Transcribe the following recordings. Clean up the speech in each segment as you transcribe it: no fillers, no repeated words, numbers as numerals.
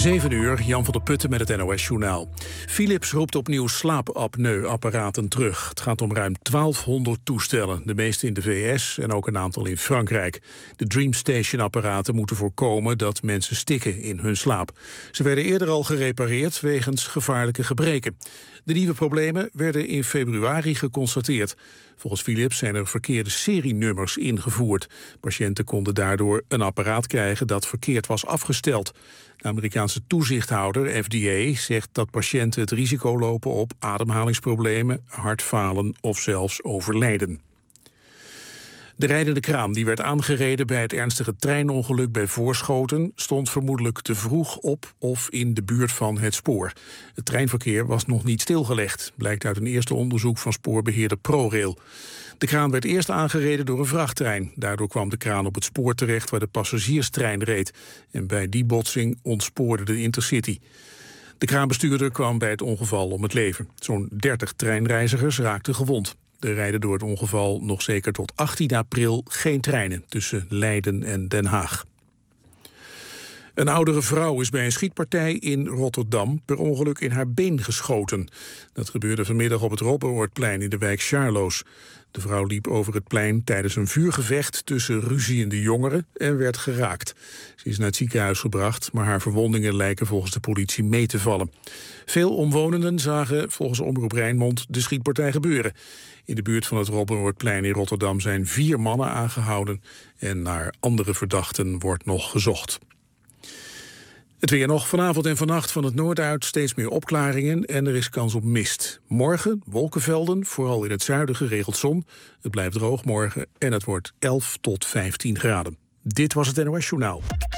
7 uur, Jan van der Putten met het NOS-journaal. Philips roept opnieuw slaapapneu-apparaten terug. Het gaat om ruim 1200 toestellen, de meeste in de VS en ook een aantal in Frankrijk. De DreamStation-apparaten moeten voorkomen dat mensen stikken in hun slaap. Ze werden eerder al gerepareerd wegens gevaarlijke gebreken. De nieuwe problemen werden in februari geconstateerd. Volgens Philips zijn er verkeerde serienummers ingevoerd. Patiënten konden daardoor een apparaat krijgen dat verkeerd was afgesteld. De Amerikaanse toezichthouder, FDA, zegt dat patiënten het risico lopen op ademhalingsproblemen, hartfalen of zelfs overlijden. De rijdende kraan die werd aangereden bij het ernstige treinongeluk bij Voorschoten stond vermoedelijk te vroeg op of in de buurt van het spoor. Het treinverkeer was nog niet stilgelegd, blijkt uit een eerste onderzoek van spoorbeheerder ProRail. De kraan werd eerst aangereden door een vrachttrein. Daardoor kwam de kraan op het spoor terecht waar de passagierstrein reed. En bij die botsing ontspoorde de Intercity. De kraanbestuurder kwam bij het ongeval om het leven. Zo'n 30 treinreizigers raakten gewond. Er rijden door het ongeval nog zeker tot 18 april geen treinen tussen Leiden en Den Haag. Een oudere vrouw is bij een schietpartij in Rotterdam per ongeluk in haar been geschoten. Dat gebeurde vanmiddag op het Robbenhoortplein in de wijk Charloes. De vrouw liep over het plein tijdens een vuurgevecht tussen ruziende jongeren en werd geraakt. Ze is naar het ziekenhuis gebracht, maar haar verwondingen lijken volgens de politie mee te vallen. Veel omwonenden zagen volgens Omroep Rijnmond de schietpartij gebeuren. In de buurt van het Robbenhoortplein in Rotterdam zijn 4 mannen aangehouden en naar andere verdachten wordt nog gezocht. Het weer nog vanavond en vannacht van het noorden uit steeds meer opklaringen en er is kans op mist. Morgen wolkenvelden, vooral in het zuiden geregeld zon. Het blijft droog morgen en het wordt 11 tot 15 graden. Dit was het NOS Journaal.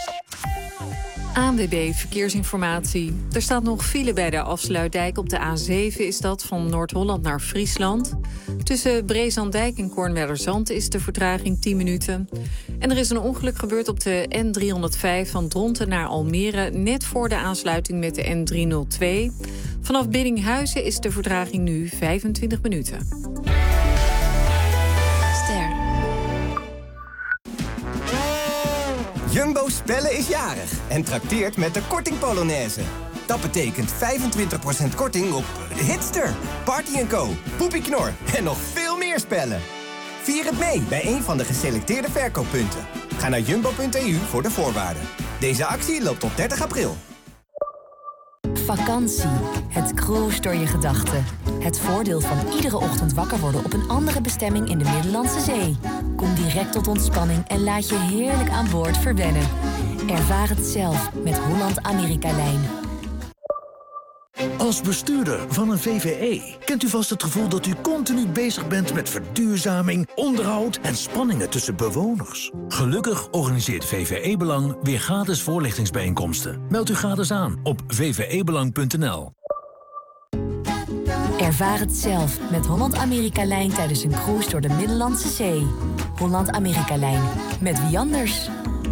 ANWB Verkeersinformatie. Er staat nog file bij de Afsluitdijk. Op de A7 is dat van Noord-Holland naar Friesland. Tussen Brezandijk en Kornwerderzand is de vertraging 10 minuten. En er is een ongeluk gebeurd op de N305 van Dronten naar Almere, net voor de aansluiting met de N302. Vanaf Biddinghuizen is de vertraging nu 25 minuten. Jumbo Spellen is jarig en trakteert met de korting Polonaise. Dat betekent 25% korting op Hitster, Party & Co, Poepie Knor en nog veel meer spellen. Vier het mee bij een van de geselecteerde verkooppunten. Ga naar jumbo.eu voor de voorwaarden. Deze actie loopt tot 30 april. Vakantie. Het cruist door je gedachten. Het voordeel van iedere ochtend wakker worden op een andere bestemming in de Middellandse Zee. Kom direct tot ontspanning en laat je heerlijk aan boord verwennen. Ervaar het zelf met Holland Amerika-lijn. Als bestuurder van een VvE kent u vast het gevoel dat u continu bezig bent met verduurzaming, onderhoud en spanningen tussen bewoners. Gelukkig organiseert VvE Belang weer gratis voorlichtingsbijeenkomsten. Meld u gratis aan op vvebelang.nl. Ervaar het zelf met Holland Amerika-lijn tijdens een cruise door de Middellandse Zee. Holland Amerika-lijn. Met wie anders?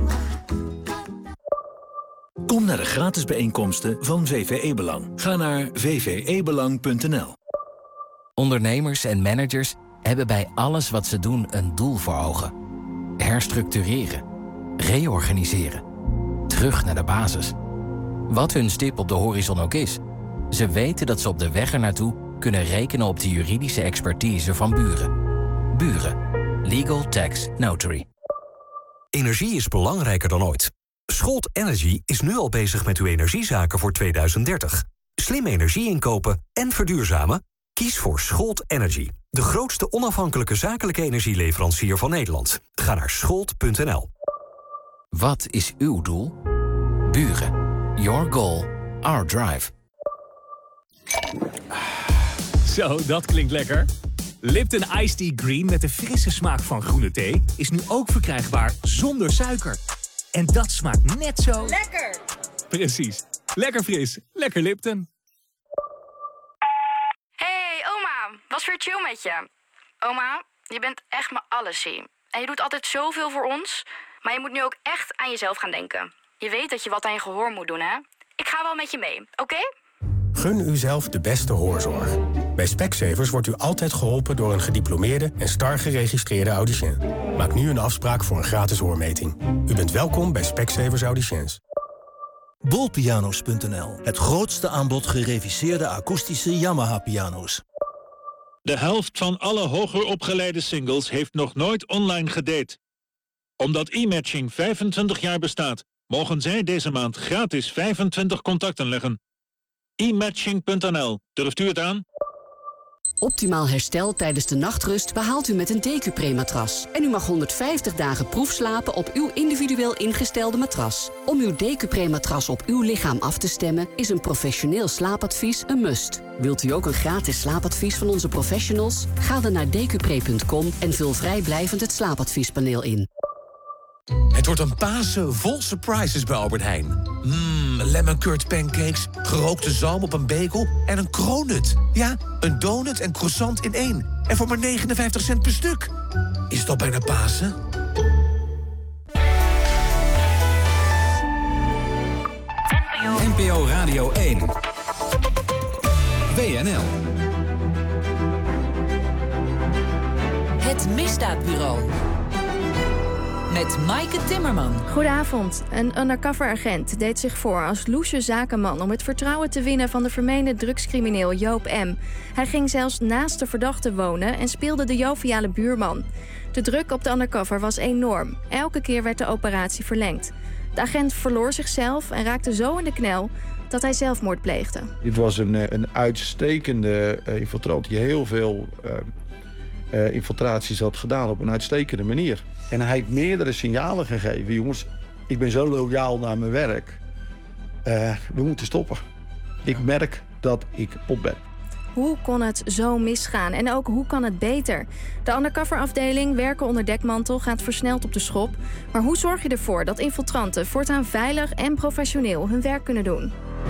Kom naar de gratis bijeenkomsten van VvE Belang. Ga naar vvebelang.nl. Ondernemers en managers hebben bij alles wat ze doen een doel voor ogen. Herstructureren. Reorganiseren. Terug naar de basis. Wat hun stip op de horizon ook is. Ze weten dat ze op de weg ernaartoe kunnen rekenen op de juridische expertise van Buren. Buren. Legal Tax Notary. Energie is belangrijker dan ooit. Scholt Energy is nu al bezig met uw energiezaken voor 2030. Slim energie inkopen en verduurzamen? Kies voor Scholt Energy. De grootste onafhankelijke zakelijke energieleverancier van Nederland. Ga naar scholt.nl. Wat is uw doel? Buren. Your goal. Our drive. Zo, dat klinkt lekker. Lipton Iced Tea Green met de frisse smaak van groene thee is nu ook verkrijgbaar zonder suiker. En dat smaakt net zo... lekker! Precies. Lekker fris. Lekker Lipton. Hey, oma. Was weer chill met je. Oma, je bent echt mijn allesie. En je doet altijd zoveel voor ons. Maar je moet nu ook echt aan jezelf gaan denken. Je weet dat je wat aan je gehoor moet doen, hè? Ik ga wel met je mee, oké? Gun uzelf de beste hoorzorg. Bij Specsavers wordt u altijd geholpen door een gediplomeerde en STAR geregistreerde audiciën. Maak nu een afspraak voor een gratis hoormeting. U bent welkom bij Specsavers Audiciëns. Bolpianos.nl, het grootste aanbod gereviseerde akoestische Yamaha-piano's. De helft van alle hoger opgeleide singles heeft nog nooit online gedate. Omdat e-matching 25 jaar bestaat, mogen zij deze maand gratis 25 contacten leggen. e-matching.nl, durft u het aan? Optimaal herstel tijdens de nachtrust behaalt u met een Decupre-matras. En u mag 150 dagen proefslapen op uw individueel ingestelde matras. Om uw Decupre-matras op uw lichaam af te stemmen is een professioneel slaapadvies een must. Wilt u ook een gratis slaapadvies van onze professionals? Ga dan naar decupre.com en vul vrijblijvend het slaapadviespaneel in. Het wordt een Pasen vol surprises bij Albert Heijn. Lemon curd pancakes, gerookte zalm op een bagel en een kroonnut. Ja, een donut en croissant in één. En voor maar 59 cent per stuk. Is het al bijna Pasen? NPO Radio 1. WNL. Het Misdaadbureau. Met Maaike Timmerman. Goedenavond. Een undercover-agent deed zich voor als loesje zakenman om het vertrouwen te winnen van de vermeende drugscrimineel Joop M. Hij ging zelfs naast de verdachte wonen en speelde de joviale buurman. De druk op de undercover was enorm. Elke keer werd de operatie verlengd. De agent verloor zichzelf en raakte zo in de knel dat hij zelfmoord pleegde. Dit was een uitstekende infiltrant die heel veel infiltraties had gedaan op een uitstekende manier. En hij heeft meerdere signalen gegeven. Jongens, ik ben zo loyaal naar mijn werk. We moeten stoppen. Ik merk dat ik op ben. Hoe kon het zo misgaan? En ook hoe kan het beter? De undercoverafdeling Werken onder dekmantel gaat versneld op de schop. Maar hoe zorg je ervoor dat infiltranten voortaan veilig en professioneel hun werk kunnen doen?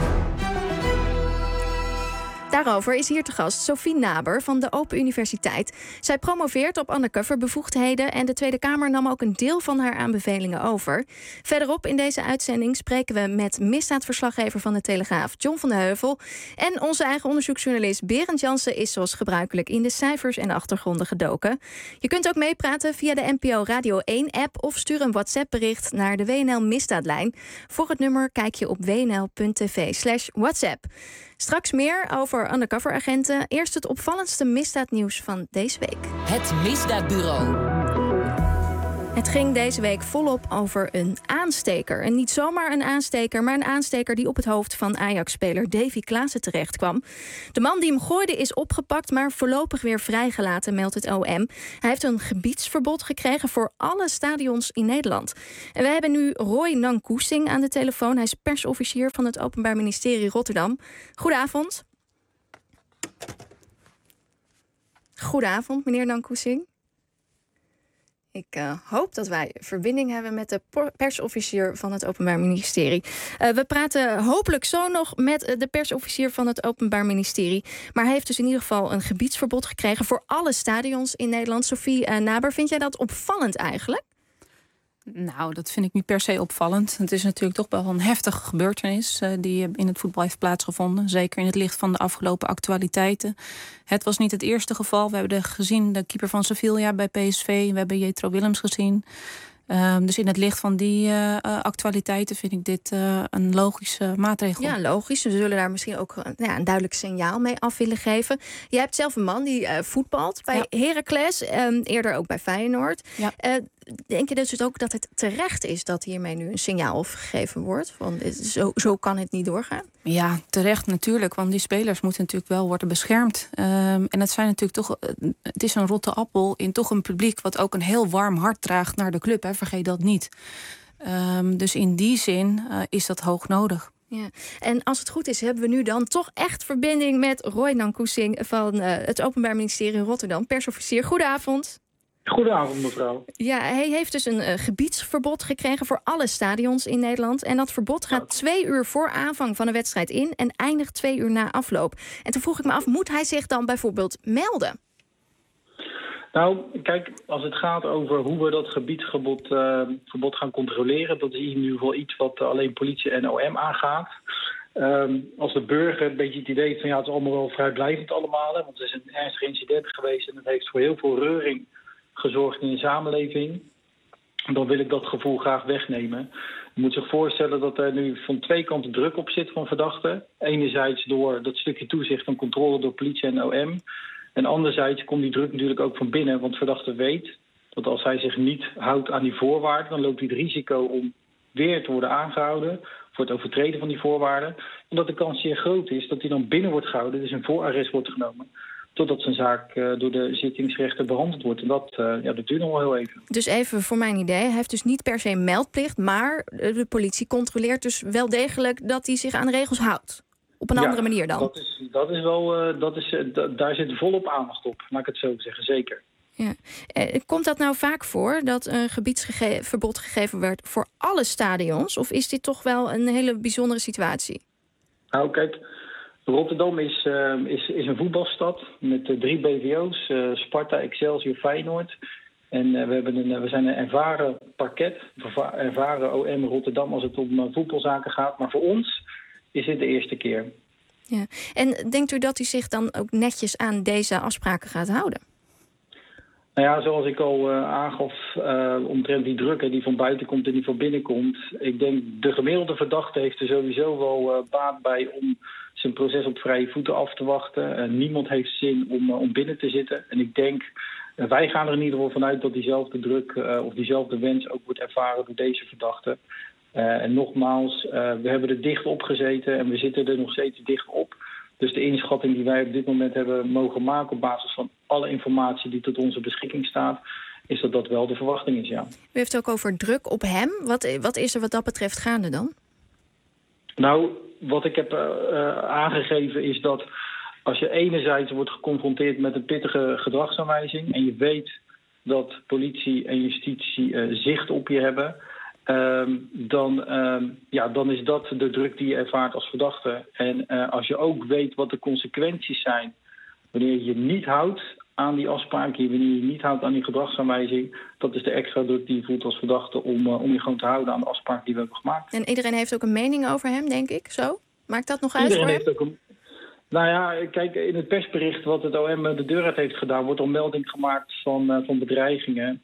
Daarover is hier te gast Sophie Naber van de Open Universiteit. Zij promoveert op undercoverbevoegdheden en de Tweede Kamer nam ook een deel van haar aanbevelingen over. Verderop in deze uitzending spreken we met misdaadverslaggever van de Telegraaf John van de Heuvel. En onze eigen onderzoeksjournalist Berend Jansen is zoals gebruikelijk in de cijfers en achtergronden gedoken. Je kunt ook meepraten via de NPO Radio 1-app of stuur een WhatsApp-bericht naar de WNL Misdaadlijn. Voor het nummer kijk je op wnl.tv/WhatsApp. Straks meer over undercoveragenten. Eerst het opvallendste misdaadnieuws van deze week. Het Misdaadbureau. Het ging deze week volop over een aansteker. En niet zomaar een aansteker, maar een aansteker die op het hoofd van Ajax-speler Davy Klaassen terecht kwam. De man die hem gooide is opgepakt, maar voorlopig weer vrijgelaten, meldt het OM. Hij heeft een gebiedsverbod gekregen voor alle stadions in Nederland. En we hebben nu Roy Nankoesing aan de telefoon. Hij is persofficier van het Openbaar Ministerie Rotterdam. Goedenavond. Goedenavond, meneer Nankoesing. Ik hoop dat wij verbinding hebben met de persofficier van het Openbaar Ministerie. We praten hopelijk zo nog met de persofficier van het Openbaar Ministerie. Maar hij heeft dus in ieder geval een gebiedsverbod gekregen voor alle stadions in Nederland. Sophie Naber, vind jij dat opvallend eigenlijk? Nou, dat vind ik niet per se opvallend. Het is natuurlijk toch wel een heftige gebeurtenis die in het voetbal heeft plaatsgevonden. Zeker in het licht van de afgelopen actualiteiten. Het was niet het eerste geval. We hebben gezien de keeper van Sevilla bij PSV. We hebben Jetro Willems gezien. Dus in het licht van die actualiteiten vind ik dit een logische maatregel. Ja, logisch. We zullen daar misschien ook een duidelijk signaal mee af willen geven. Jij hebt zelf een man die voetbalt bij Heracles, eerder ook bij Feyenoord. Ja. Denk je dus ook dat het terecht is dat hiermee nu een signaal gegeven wordt? Van zo kan het niet doorgaan? Ja, terecht natuurlijk, want die spelers moeten natuurlijk wel worden beschermd. En het zijn natuurlijk toch, het is een rotte appel in toch een publiek wat ook een heel warm hart draagt naar de club. Hè. Vergeet dat niet. Dus in die zin is dat hoog nodig. Ja. En als het goed is, hebben we nu dan toch echt verbinding met Roy Nankoesing van het Openbaar Ministerie in Rotterdam. Persofficier, goedenavond. Goedenavond, mevrouw. Ja, hij heeft dus een gebiedsverbod gekregen voor alle stadions in Nederland. En dat verbod gaat 2 uur voor aanvang van een wedstrijd in en eindigt 2 uur na afloop. En toen vroeg ik me af, moet hij zich dan bijvoorbeeld melden? Nou, kijk, als het gaat over hoe we dat gebiedsverbod gaan controleren, dat is in ieder geval iets wat alleen politie en OM aangaat. Als de burger een beetje het idee heeft van ja, het is allemaal wel vrijblijvend allemaal. Hè, want er is een ernstig incident geweest en dat heeft voor heel veel reuring gezorgd in de samenleving. Dan wil ik dat gevoel graag wegnemen. Je moet zich voorstellen dat er nu van 2 kanten druk op zit van verdachten. Enerzijds door dat stukje toezicht en controle door politie en OM. En anderzijds komt die druk natuurlijk ook van binnen. Want verdachte weet dat als hij zich niet houdt aan die voorwaarden, dan loopt hij het risico om weer te worden aangehouden voor het overtreden van die voorwaarden. En dat de kans zeer groot is dat hij dan binnen wordt gehouden, dus in voorarrest wordt genomen, totdat zijn zaak door de zittingsrechter behandeld wordt. En dat duurt nog wel heel even. Dus even voor mijn idee, hij heeft dus niet per se meldplicht, maar de politie controleert dus wel degelijk dat hij zich aan de regels houdt. Op een andere manier dan? Dat is wel, daar zit volop aandacht op, laat ik het zo zeggen, zeker. Ja. Komt dat nou vaak voor dat een gebiedsverbod gegeven werd voor alle stadions? Of is dit toch wel een hele bijzondere situatie? Nou, kijk, Rotterdam is een voetbalstad met 3 BVO's, Sparta, Excelsior, Feyenoord. En we zijn een ervaren parket, ervaren OM Rotterdam als het om voetbalzaken gaat. Maar voor ons is dit de eerste keer. Ja. En denkt u dat u zich dan ook netjes aan deze afspraken gaat houden? Nou ja, zoals ik al aangaf, omtrent die druk die van buiten komt en die van binnen komt. Ik denk, de gemiddelde verdachte heeft er sowieso wel baat bij om zijn proces op vrije voeten af te wachten. Niemand heeft zin om binnen te zitten. En ik denk, wij gaan er in ieder geval vanuit dat diezelfde druk of diezelfde wens ook wordt ervaren door deze verdachte. En nogmaals, we hebben er dicht op gezeten en we zitten er nog steeds dicht op. Dus de inschatting die wij op dit moment hebben mogen maken op basis van alle informatie die tot onze beschikking staat, is dat dat wel de verwachting is, ja. U heeft het ook over druk op hem. Wat is er wat dat betreft gaande dan? Nou, wat ik heb aangegeven is dat als je enerzijds wordt geconfronteerd met een pittige gedragsaanwijzing en je weet dat politie en justitie zicht op je hebben, dan is dat de druk die je ervaart als verdachte. En als je ook weet wat de consequenties zijn wanneer je je niet houdt aan die afspraken, wanneer je je niet houdt aan die gedragsaanwijzing, dat is de extra druk die je voelt als verdachte om je gewoon te houden aan de afspraken die we hebben gemaakt. En iedereen heeft ook een mening over hem, denk ik, zo? Maakt dat nog uit voor hem? Nou ja, kijk, in het persbericht wat het OM de deur uit heeft gedaan, wordt al melding gemaakt van bedreigingen.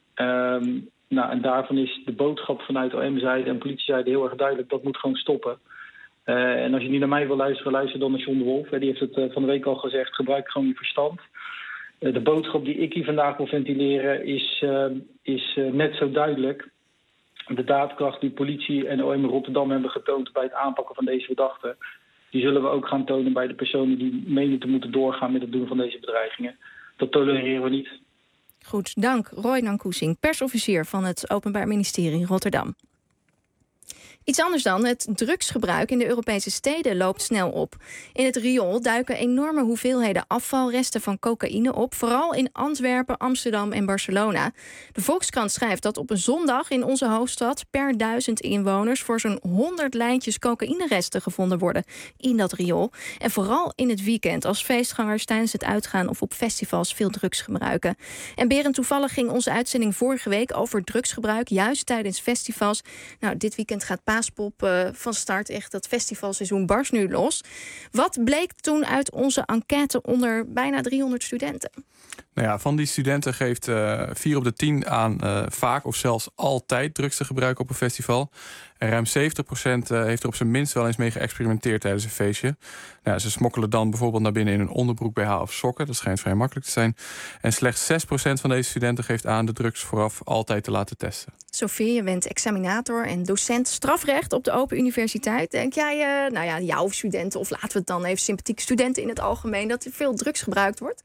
En daarvan is de boodschap vanuit OM-zijde en politiezijde heel erg duidelijk, dat moet gewoon stoppen. En als je niet naar mij wil luisteren, luister dan naar John de Wolf. Die heeft het van de week al gezegd, gebruik gewoon je verstand. De boodschap die ik hier vandaag wil ventileren is net zo duidelijk. De daadkracht die politie en OM Rotterdam hebben getoond bij het aanpakken van deze verdachten, die zullen we ook gaan tonen bij de personen die menen te moeten doorgaan met het doen van deze bedreigingen. Dat tolereren we niet. Goed, dank. Roy Nankoesing, persofficier van het Openbaar Ministerie Rotterdam. Iets anders dan, het drugsgebruik in de Europese steden loopt snel op. In het riool duiken enorme hoeveelheden afvalresten van cocaïne op, vooral in Antwerpen, Amsterdam en Barcelona. De Volkskrant schrijft dat op een zondag in onze hoofdstad per 1000 inwoners voor zo'n 100 lijntjes cocaïneresten gevonden worden in dat riool. En vooral in het weekend, als feestgangers tijdens het uitgaan of op festivals veel drugs gebruiken. En Berend, toevallig ging onze uitzending vorige week over drugsgebruik, juist tijdens festivals. Nou, dit weekend gaat Paaspop van start. Echt, dat festivalseizoen barst nu los. Wat bleek toen uit onze enquête onder bijna 300 studenten? Nou ja, van die studenten geeft 4 op de 10 aan vaak of zelfs altijd drugs te gebruiken op een festival. En ruim 70% heeft er op zijn minst wel eens mee geëxperimenteerd tijdens een feestje. Nou, ze smokkelen dan bijvoorbeeld naar binnen in een onderbroek, BH of sokken. Dat schijnt vrij makkelijk te zijn. En slechts 6% van deze studenten geeft aan de drugs vooraf altijd te laten testen. Sophie, je bent examinator en docent strafrecht op de Open Universiteit. Denk jij, jouw studenten, of laten we het dan even sympathieke studenten in het algemeen, dat er veel drugs gebruikt wordt?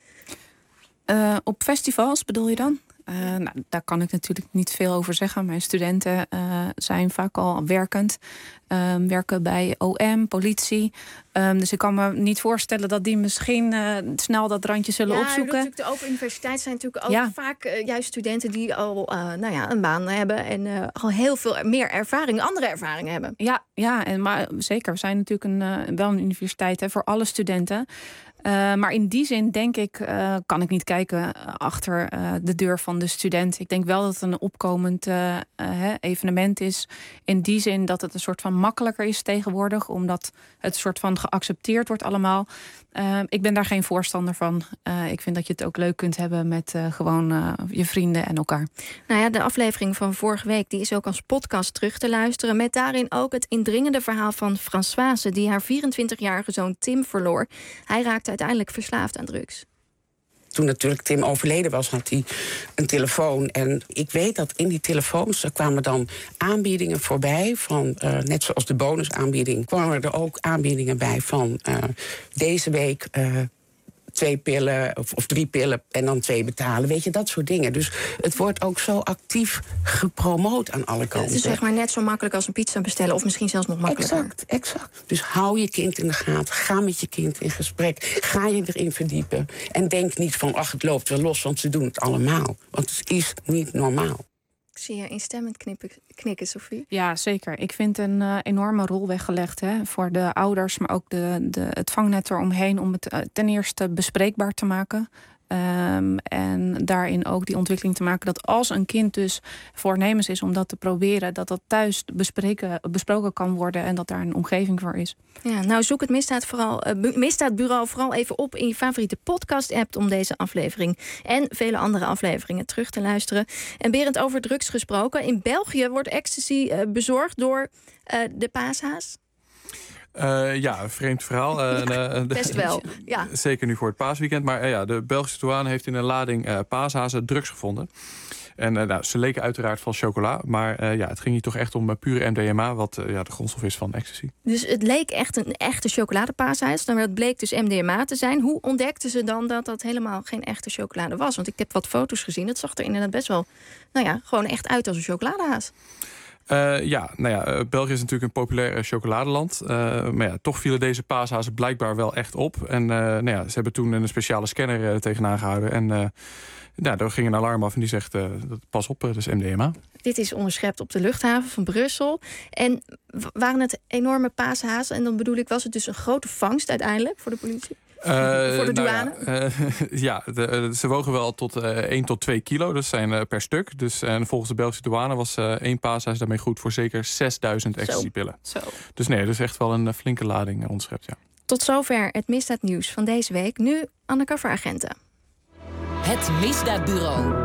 Op festivals bedoel je dan? Daar kan ik natuurlijk niet veel over zeggen. Mijn studenten zijn vaak al werkend. Werken bij OM, politie. Dus ik kan me niet voorstellen dat die misschien snel dat randje zullen opzoeken. De Open Universiteit zijn natuurlijk ook vaak juist studenten die al een baan hebben en al heel veel meer ervaring, andere ervaringen hebben. Maar zeker. We zijn natuurlijk wel een universiteit voor alle studenten. Maar in die zin denk ik, kan ik niet kijken achter de deur van de student. Ik denk wel dat het een opkomend evenement is. In die zin dat het een soort van makkelijker is tegenwoordig, omdat het soort van geaccepteerd wordt allemaal. Ik ben daar geen voorstander van. Ik vind dat je het ook leuk kunt hebben met gewoon je vrienden en elkaar. Nou ja, de aflevering van vorige week die is ook als podcast terug te luisteren, met daarin ook het indringende verhaal van Françoise, die haar 24-jarige zoon Tim verloor. Hij raakte uiteindelijk verslaafd aan drugs. Toen natuurlijk Tim overleden was, had hij een telefoon. En ik weet dat in die telefoons, er kwamen dan aanbiedingen voorbij van, net zoals de bonusaanbieding, kwamen er ook aanbiedingen bij van deze week 2 pillen of 3 pillen en dan 2 betalen. Weet je, dat soort dingen. Dus het wordt ook zo actief gepromoot aan alle kanten. Het is zeg maar net zo makkelijk als een pizza bestellen, of misschien zelfs nog makkelijker. Exact. Dus hou je kind in de gaten. Ga met je kind in gesprek. Ga je erin verdiepen. En denk niet van, ach, het loopt wel los, want ze doen het allemaal. Want het is niet normaal. Ik zie je instemmend knikken, Sophie. Ja, zeker. Ik vind een enorme rol weggelegd voor de ouders, maar ook het vangnet eromheen om het ten eerste bespreekbaar te maken. En daarin ook die ontwikkeling te maken dat als een kind dus voornemens is om dat te proberen, dat thuis besproken kan worden en dat daar een omgeving voor is. Ja, nou zoek het Misdaadbureau vooral even op in je favoriete podcast-app om deze aflevering en vele andere afleveringen terug te luisteren. En Berend, over drugs gesproken. In België wordt ecstasy bezorgd door de paashaas. Ja, een vreemd verhaal. Best wel, ja. Zeker nu voor het paasweekend. Maar de Belgische douane heeft in een lading paashazen drugs gevonden. En ze leken uiteraard van chocola. Maar het ging hier toch echt om pure MDMA, wat de grondstof is van ecstasy. Dus het leek echt een echte chocoladepaashaas. Dan bleek dus MDMA te zijn. Hoe ontdekten ze dan dat dat helemaal geen echte chocolade was? Want ik heb wat foto's gezien. Het zag er inderdaad best wel, gewoon echt uit als een chocoladehaas. België is natuurlijk een populair chocoladeland. Maar toch vielen deze paashazen blijkbaar wel echt op. En ze hebben toen een speciale scanner tegenaan gehouden. En daar ging een alarm af en die zegt, pas op, dat is MDMA. Dit is onderschept op de luchthaven van Brussel. En waren het enorme paashazen? En dan bedoel ik, was het dus een grote vangst uiteindelijk voor de politie? Voor de douane? Ze wogen wel tot 1 tot 2 kilo. Dat zijn per stuk. Dus, en volgens de Belgische douane was 1 paashaas daarmee goed voor zeker 6000 ecstasypillen. Zo. Dus nee, dat is echt wel een flinke lading onderschept, ja. Tot zover het misdaadnieuws van deze week. Nu undercoveragenten. Het Misdaadbureau.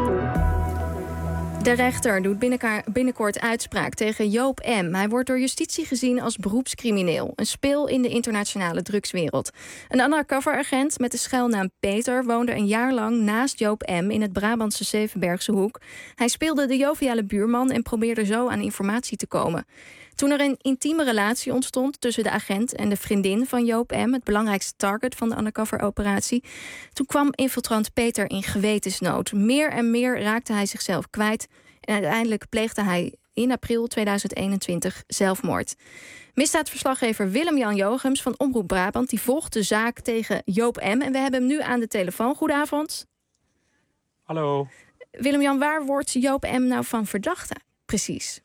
De rechter doet binnenkort uitspraak tegen Joop M. Hij wordt door justitie gezien als beroepscrimineel. Een speel in de internationale drugswereld. Een undercoveragent met de schuilnaam Peter woonde een jaar lang naast Joop M. in het Brabantse Zevenbergse Hoek. Hij speelde de joviale buurman en probeerde zo aan informatie te komen. Toen er een intieme relatie ontstond tussen de agent en de vriendin van Joop M., het belangrijkste target van de undercover-operatie, toen kwam infiltrant Peter in gewetensnood. Meer en meer raakte hij zichzelf kwijt en uiteindelijk pleegde hij in april 2021 zelfmoord. Misdaadverslaggever Willem-Jan Jochems van Omroep Brabant die volgt de zaak tegen Joop M. En we hebben hem nu aan de telefoon. Goedenavond. Hallo. Willem-Jan, waar wordt Joop M. nou van verdachte? Precies.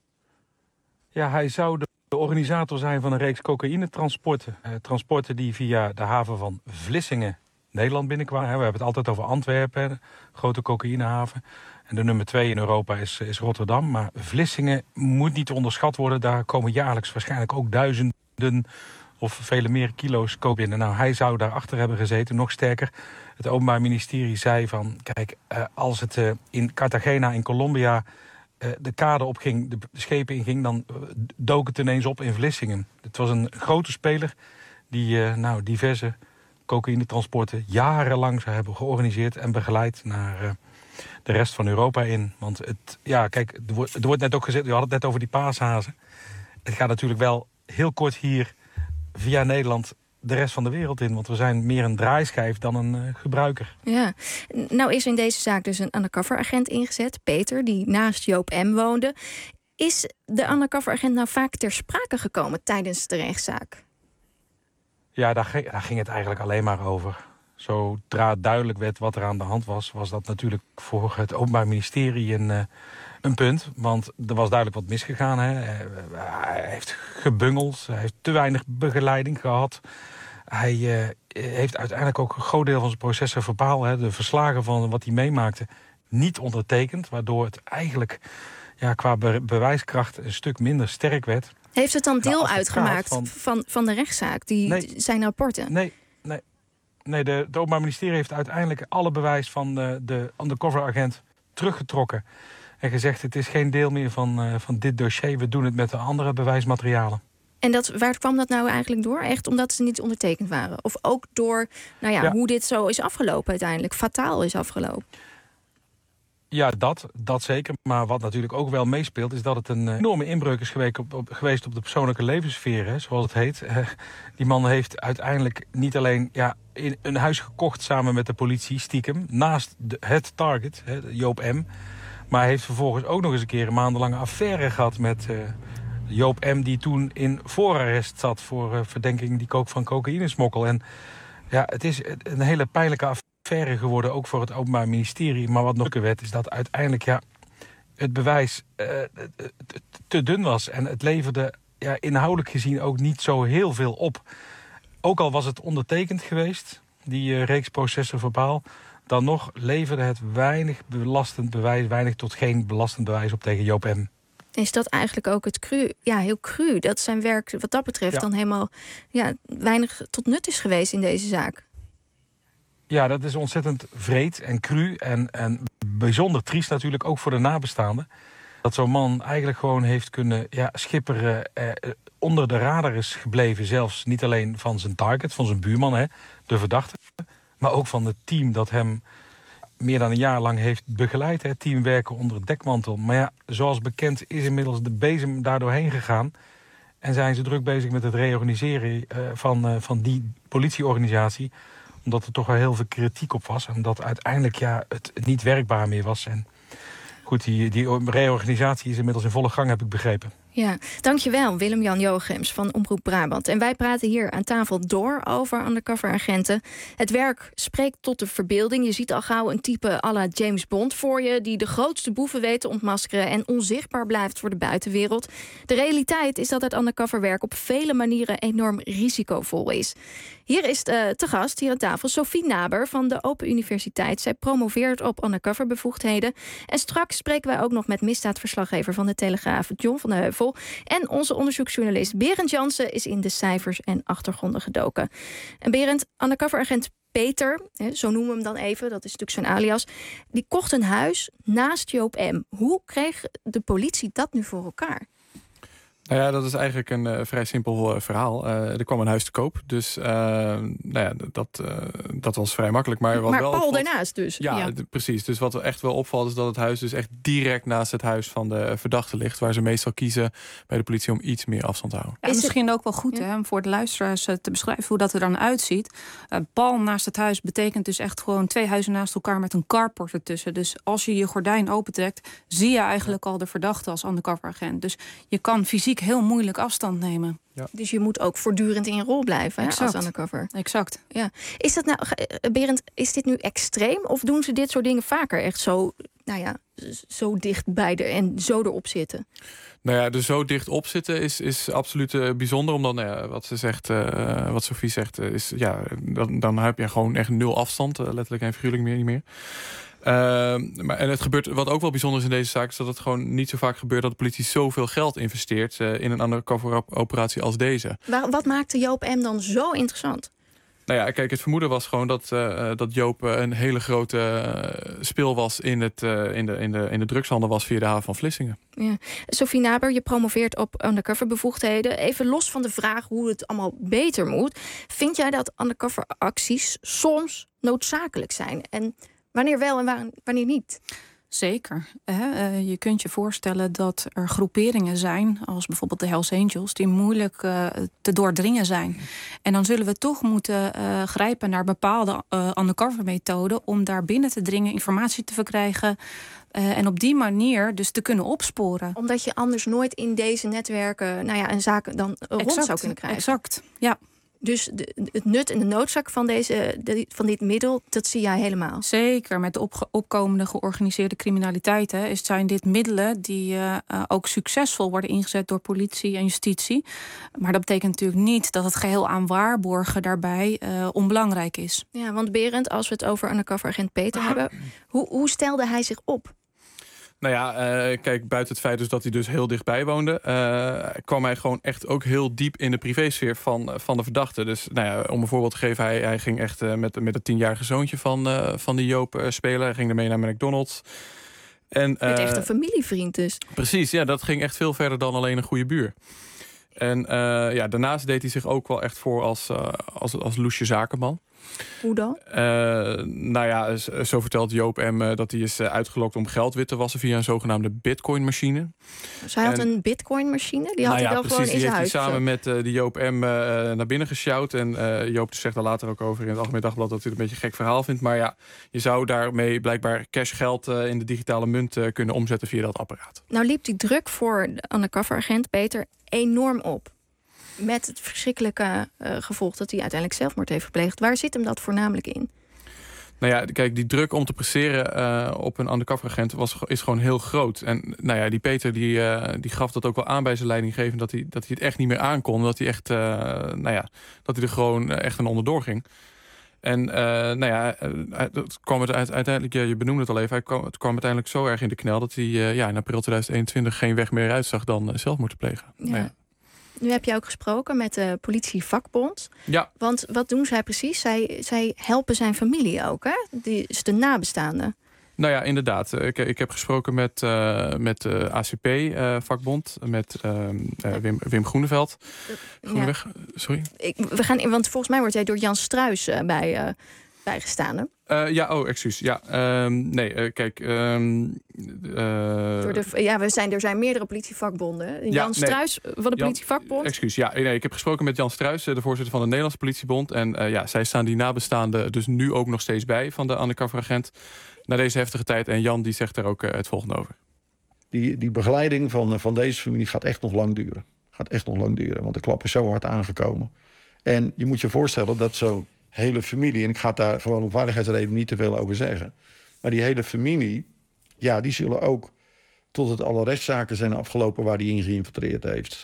Ja, hij zou de organisator zijn van een reeks cocaïnetransporten. Transporten die via de haven van Vlissingen Nederland binnenkwamen. We hebben het altijd over Antwerpen, de grote cocaïnehaven. En de nummer 2 in Europa is Rotterdam. Maar Vlissingen moet niet onderschat worden. Daar komen jaarlijks waarschijnlijk ook duizenden of vele meer kilo's coke binnen. Nou, hij zou daarachter hebben gezeten. Nog sterker, het Openbaar Ministerie zei van, kijk, als het in Cartagena in Colombia de kade opging, de schepen inging, dan dook het ineens op in Vlissingen. Het was een grote speler die diverse cocaïnetransporten jarenlang zou hebben georganiseerd en begeleid naar de rest van Europa in. Want er wordt net ook gezegd, we hadden het net over die paashazen. Het gaat natuurlijk wel heel kort hier via Nederland de rest van de wereld in. Want we zijn meer een draaischijf dan een gebruiker. Ja, nou is in deze zaak dus een undercoveragent ingezet, Peter, die naast Joop M. woonde. Is de undercoveragent nou vaak ter sprake gekomen tijdens de rechtszaak? Ja, daar ging het eigenlijk alleen maar over. Zodra duidelijk werd wat er aan de hand was, was dat natuurlijk voor het Openbaar Ministerie een punt. Want er was duidelijk wat misgegaan. Hè. Hij heeft gebungeld, hij heeft te weinig begeleiding gehad. Hij heeft uiteindelijk ook een groot deel van zijn processen verbaal, de verslagen van wat hij meemaakte, niet ondertekend. Waardoor het eigenlijk qua bewijskracht een stuk minder sterk werd. Heeft het dan deel uitgemaakt van de rechtszaak, zijn rapporten? Nee, het Openbaar Ministerie heeft uiteindelijk alle bewijs van de undercover-agent teruggetrokken. En gezegd, het is geen deel meer van dit dossier. We doen het met de andere bewijsmaterialen. En waar kwam dat nou eigenlijk door? Echt omdat ze niet ondertekend waren? Of ook door hoe dit zo is afgelopen uiteindelijk? Fataal is afgelopen? Ja, dat zeker. Maar wat natuurlijk ook wel meespeelt, is dat het een enorme inbreuk is geweest op de persoonlijke levenssfeer, hè, zoals het heet. Die man heeft uiteindelijk niet alleen een huis gekocht samen met de politie, stiekem, naast het target, Joop M. Maar hij heeft vervolgens ook nog eens een keer een maandenlange affaire gehad met Joop M. die toen in voorarrest zat voor verdenking van cocaïnesmokkel. En het is een hele pijnlijke affaire geworden, ook voor het Openbaar Ministerie. Maar wat nog werd, is dat uiteindelijk het bewijs te dun was. En het leverde inhoudelijk gezien ook niet zo heel veel op. Ook al was het ondertekend geweest, die reeks processen verbaal, dan nog leverde het weinig tot geen belastend bewijs op tegen Joop M. Is dat eigenlijk ook het heel cru, dat zijn werk wat dat betreft dan helemaal weinig tot nut is geweest in deze zaak? Ja, dat is ontzettend wreed en cru en bijzonder triest natuurlijk, ook voor de nabestaanden. Dat zo'n man eigenlijk gewoon heeft kunnen schipperen, onder de radar is gebleven. Zelfs niet alleen van zijn target, van zijn buurman, de verdachte, maar ook van het team dat hem meer dan een jaar lang heeft begeleid. Teamwerken onder het dekmantel. Maar zoals bekend is inmiddels de bezem daardoor heen gegaan. En zijn ze druk bezig met het reorganiseren van die politieorganisatie. Omdat er toch wel heel veel kritiek op was. En dat uiteindelijk het niet werkbaar meer was. En goed, die reorganisatie is inmiddels in volle gang, heb ik begrepen. Ja, dankjewel Willem-Jan Jochems van Omroep Brabant. En wij praten hier aan tafel door over undercoveragenten. Het werk spreekt tot de verbeelding. Je ziet al gauw een type à la James Bond voor je, die de grootste boeven weet te ontmaskeren en onzichtbaar blijft voor de buitenwereld. De realiteit is dat het undercoverwerk op vele manieren enorm risicovol is. Hier is te gast, hier aan tafel, Sophie Naber van de Open Universiteit. Zij promoveert op undercoverbevoegdheden. En straks spreken wij ook nog met misdaadverslaggever van de Telegraaf, John van de Heuvel. En onze onderzoeksjournalist Berend Jansen is in de cijfers en achtergronden gedoken. En Berend, undercoveragent Peter, zo noemen we hem dan even, dat is natuurlijk zijn alias, die kocht een huis naast Joop M. Hoe kreeg de politie dat nu voor elkaar? Nou ja, dat is eigenlijk een vrij simpel verhaal. Er kwam een huis te koop, dus dat was vrij makkelijk. Maar Paul daarnaast dus. Ja, precies. Dus wat echt wel opvalt is dat het huis dus echt direct naast het huis van de verdachte ligt, waar ze meestal kiezen bij de politie om iets meer afstand te houden. Ja, misschien ook wel goed om voor de luisteraars te beschrijven hoe dat er dan uitziet. Pal naast het huis betekent dus echt gewoon 2 huizen naast elkaar met een carport ertussen. Dus als je je gordijn opentrekt, zie je eigenlijk al de verdachte als undercoveragent. Dus je kan fysiek heel moeilijk afstand nemen. Ja. Dus je moet ook voortdurend in je rol blijven als undercover. Exact. Ja. Is dat nou, Berend, is dit nu extreem? Of doen ze dit soort dingen vaker echt zo, zo dicht bij en zo erop zitten? Nou ja, dus zo dicht op zitten is absoluut bijzonder. Omdat wat ze zegt, wat Sophie zegt, is dan heb je gewoon echt 0 afstand, letterlijk en figuurlijk niet meer. En het gebeurt, wat ook wel bijzonder is in deze zaak, is dat het gewoon niet zo vaak gebeurt dat de politie zoveel geld investeert in een undercover operatie als deze. Wat maakte Joop M dan zo interessant? Nou ja, kijk, het vermoeden was gewoon dat Joop een hele grote speel was in de drugshandel was via de haven van Vlissingen. Ja. Sophie Naber, je promoveert op undercoverbevoegdheden. Even los van de vraag hoe het allemaal beter moet. Vind jij dat undercoveracties soms noodzakelijk zijn? En wanneer wel en wanneer niet? Zeker. Je kunt je voorstellen dat er groeperingen zijn, als bijvoorbeeld de Hells Angels, die moeilijk te doordringen zijn. En dan zullen we toch moeten grijpen naar bepaalde undercover methoden om daar binnen te dringen, informatie te verkrijgen en op die manier dus te kunnen opsporen. Omdat je anders nooit in deze netwerken een zaak dan rond zou kunnen krijgen. Exact, ja. Dus het nut en de noodzaak van dit middel, dat zie jij helemaal? Zeker. Met de opkomende georganiseerde criminaliteit zijn dit middelen die ook succesvol worden ingezet door politie en justitie. Maar dat betekent natuurlijk niet dat het geheel aan waarborgen daarbij onbelangrijk is. Ja, want Berend, als we het over undercover agent Peter hebben, hoe stelde hij zich op? Nou ja, kijk, buiten het feit dus dat hij dus heel dichtbij woonde, kwam hij gewoon echt ook heel diep in de privésfeer van de verdachte. Dus nou ja, om een voorbeeld te geven, hij ging echt met het 10-jarige zoontje van die Joop spelen. Hij ging ermee naar McDonald's. En, Met echt een familievriend dus. Precies, ja, dat ging echt veel verder dan alleen een goede buur. En daarnaast deed hij zich ook wel echt voor als loesje zakenman. Hoe dan? Nou ja, zo vertelt Joop M. dat hij is uitgelokt om geld wit te wassen via een zogenaamde bitcoinmachine. Dus hij had een bitcoinmachine? Die had hij dan gewoon in zijn huis? Die heeft hij samen met die Joop M. Naar binnen gesjouwd. En Joop zegt daar later ook over in het Algemeen Dagblad dat hij het een beetje een gek verhaal vindt. Maar ja, je zou daarmee blijkbaar cashgeld in de digitale munt kunnen omzetten via dat apparaat. Nou liep die druk voor de undercover-agent Peter enorm op. Met het verschrikkelijke gevolg dat hij uiteindelijk zelfmoord heeft gepleegd. Waar zit hem dat voornamelijk in? Nou ja, kijk, die druk om te presteren op een undercover-agent is gewoon heel groot. En nou ja, die Peter die gaf dat ook wel aan bij zijn leidinggevende dat hij het echt niet meer aankon. Dat hij echt, dat hij er gewoon echt een onderdoor ging. En het kwam uiteindelijk, je benoemde het al even, het kwam uiteindelijk zo erg in de knel dat hij in april 2021 geen weg meer uitzag dan zelfmoord te plegen. Ja. Nou ja. Nu heb je ook gesproken met de politievakbond. Ja. Want wat doen zij precies? Zij helpen zijn familie ook, hè? Die is de nabestaande. Nou ja, inderdaad. Ik heb gesproken met de ACP-vakbond, met Wim Groeneveld. Groeneweg, sorry. Want volgens mij wordt jij door Jan Struijs bijgestaan, hè? Excuus. Ja, kijk. Er zijn meerdere politievakbonden. Jan Struijs van de politievakbond. Excuus, ja. Nee, ik heb gesproken met Jan Struijs, de voorzitter van de Nederlandse Politiebond. En zij staan die nabestaanden dus nu ook nog steeds bij van de undercover-agent. Na deze heftige tijd. En Jan die zegt er ook het volgende over. Die begeleiding van deze familie gaat echt nog lang duren. Want de klap is zo hard aangekomen. En je moet je voorstellen dat zo'n hele familie, en ik ga daar gewoon op waardigheidsreden niet te veel over zeggen, maar die hele familie, ja, die zullen ook tot het alle rechtszaken zijn afgelopen waar die in geïnfiltreerd heeft.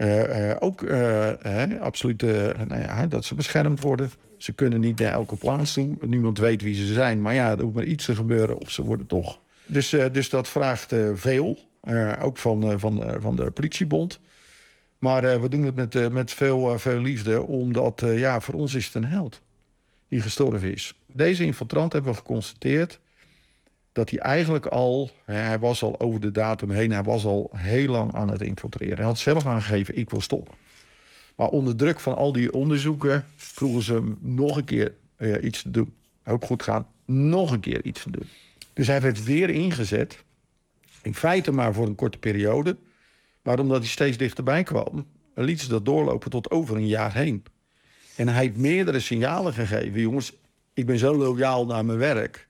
Absoluut dat ze beschermd worden. Ze kunnen niet naar elke plaats doen. Niemand weet wie ze zijn. Maar ja, er hoeft maar iets te gebeuren of ze worden toch. Dus dat vraagt veel. Ook van de politiebond. Maar we doen het met veel liefde. Omdat voor ons is het een held die gestorven is. Deze infiltrant hebben we geconstateerd dat hij eigenlijk hij was al over de datum heen. Hij was al heel lang aan het infiltreren. Hij had zelf aangegeven, ik wil stoppen. Maar onder druk van al die onderzoeken vroegen ze hem nog een keer iets te doen. Ook goed gaan, nog een keer iets te doen. Dus hij werd weer ingezet. In feite maar voor een korte periode. Maar omdat hij steeds dichterbij kwam, liet ze dat doorlopen tot over een jaar heen. En hij heeft meerdere signalen gegeven. Jongens, ik ben zo loyaal naar mijn werk.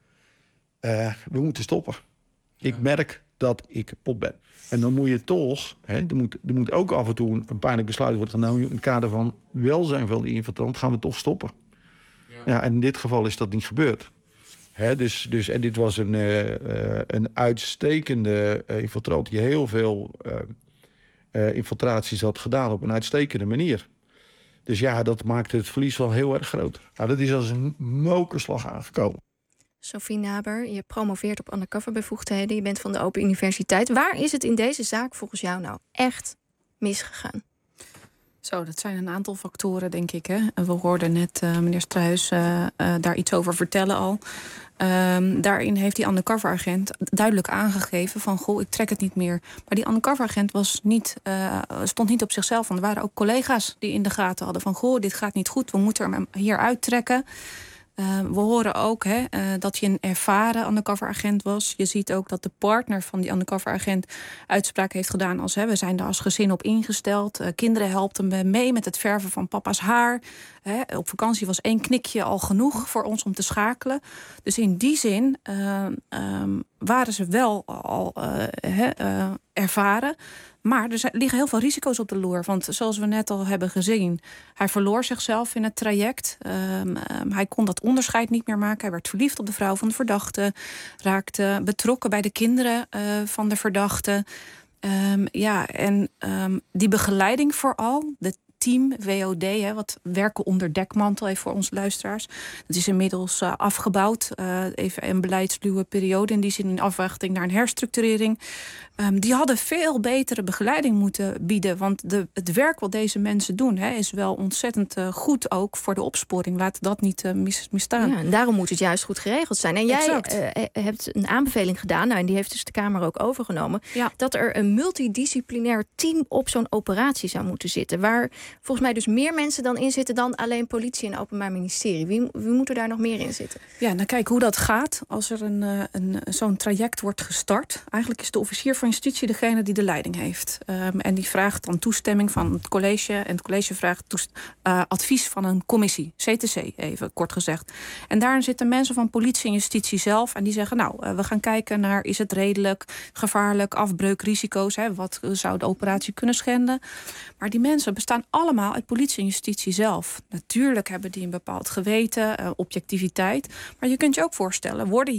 We moeten stoppen. Ik merk dat ik kapot ben. En dan moet je toch, er moet ook af en toe een pijnlijk besluit worden genomen. In het kader van welzijn van die infiltrant gaan we toch stoppen. Ja, en in dit geval is dat niet gebeurd. En dit was een uitstekende infiltrant die heel veel infiltraties had gedaan op een uitstekende manier. Dus ja, dat maakte het verlies wel heel erg groot. Nou, dat is als een mokerslag aangekomen. Sophie Naber, je promoveert op undercoverbevoegdheden. Je bent van de Open Universiteit. Waar is het in deze zaak volgens jou nou echt misgegaan? Zo, dat zijn een aantal factoren, denk ik. Hè? We hoorden net meneer Struijs daar iets over vertellen al. Daarin heeft die undercoveragent duidelijk aangegeven van, goh, ik trek het niet meer. Maar die undercoveragent stond niet op zichzelf. Want er waren ook collega's die in de gaten hadden van, goh, dit gaat niet goed. We moeten hem hier uittrekken. We horen ook dat hij een ervaren undercoveragent was. Je ziet ook dat de partner van die undercoveragent uitspraak heeft gedaan als, we zijn daar als gezin op ingesteld. Kinderen helpten me mee met het verven van papa's haar. Op vakantie was 1 knikje al genoeg voor ons om te schakelen. Dus in die zin waren ze wel al ervaren. Maar er liggen heel veel risico's op de loer. Want zoals we net al hebben gezien, hij verloor zichzelf in het traject. Hij kon dat onderscheid niet meer maken. Hij werd verliefd op de vrouw van de verdachte. Raakte betrokken bij de kinderen van de verdachte. Die begeleiding vooral, team, WOD, wat werken onder dekmantel, even voor onze luisteraars. Dat is inmiddels afgebouwd. Even een beleidsluwe periode, in die zin in afwachting naar een herstructurering. Die hadden veel betere begeleiding moeten bieden. Want het werk wat deze mensen doen is wel ontzettend goed ook voor de opsporing. Laat dat niet misstaan. Ja, en daarom moet het juist goed geregeld zijn. En jij hebt een aanbeveling gedaan, en die heeft dus de Kamer ook overgenomen, dat er een multidisciplinair team op zo'n operatie zou moeten zitten. Waar volgens mij dus meer mensen dan in zitten dan alleen politie en openbaar ministerie. Wie moet er daar nog meer in zitten? Ja, nou kijk hoe dat gaat als er zo'n traject wordt gestart. Eigenlijk is de officier van justitie degene die de leiding heeft. En die vraagt dan toestemming van het college. En het college vraagt advies van een commissie. CTC, even kort gezegd. En daarin zitten mensen van politie en justitie zelf. En die zeggen, we gaan kijken naar, is het redelijk, gevaarlijk, afbreukrisico's. Wat zou de operatie kunnen schenden? Maar die mensen bestaan allemaal uit politie en justitie zelf. Natuurlijk hebben die een bepaald geweten, objectiviteit. Maar je kunt je ook voorstellen, wordt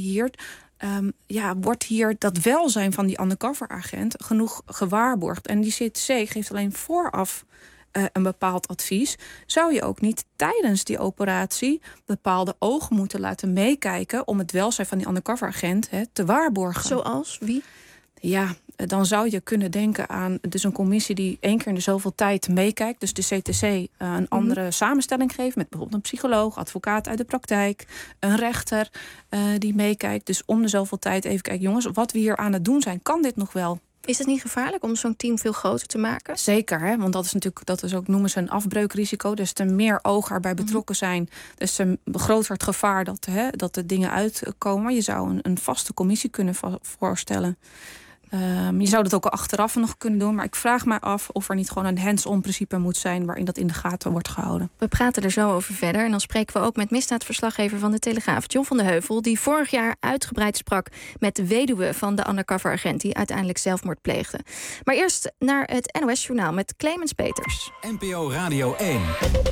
hier dat welzijn van die undercover-agent genoeg gewaarborgd? En die CTC geeft alleen vooraf een bepaald advies. Zou je ook niet tijdens die operatie bepaalde ogen moeten laten meekijken om het welzijn van die undercover-agent te waarborgen? Zoals wie? Ja, dan zou je kunnen denken aan dus een commissie die 1 keer in de zoveel tijd meekijkt. Dus de CTC een andere samenstelling geeft met bijvoorbeeld een psycholoog, advocaat uit de praktijk, een rechter die meekijkt. Dus om de zoveel tijd even kijken, jongens, wat we hier aan het doen zijn, kan dit nog wel? Is het niet gevaarlijk om zo'n team veel groter te maken? Zeker, want dat is ook, noemen ze een afbreukrisico. Dus te meer ogen erbij betrokken zijn, dus te groter het gevaar dat de dingen uitkomen. Maar je zou een vaste commissie kunnen voorstellen. Je zou dat ook achteraf nog kunnen doen. Maar ik vraag me af of er niet gewoon een hands-on principe moet zijn waarin dat in de gaten wordt gehouden. We praten er zo over verder. En dan spreken we ook met misdaadverslaggever van de Telegraaf, John van de Heuvel, die vorig jaar uitgebreid sprak met de weduwe van de undercover-agent die uiteindelijk zelfmoord pleegde. Maar eerst naar het NOS-journaal met Clemens Peters. NPO Radio 1.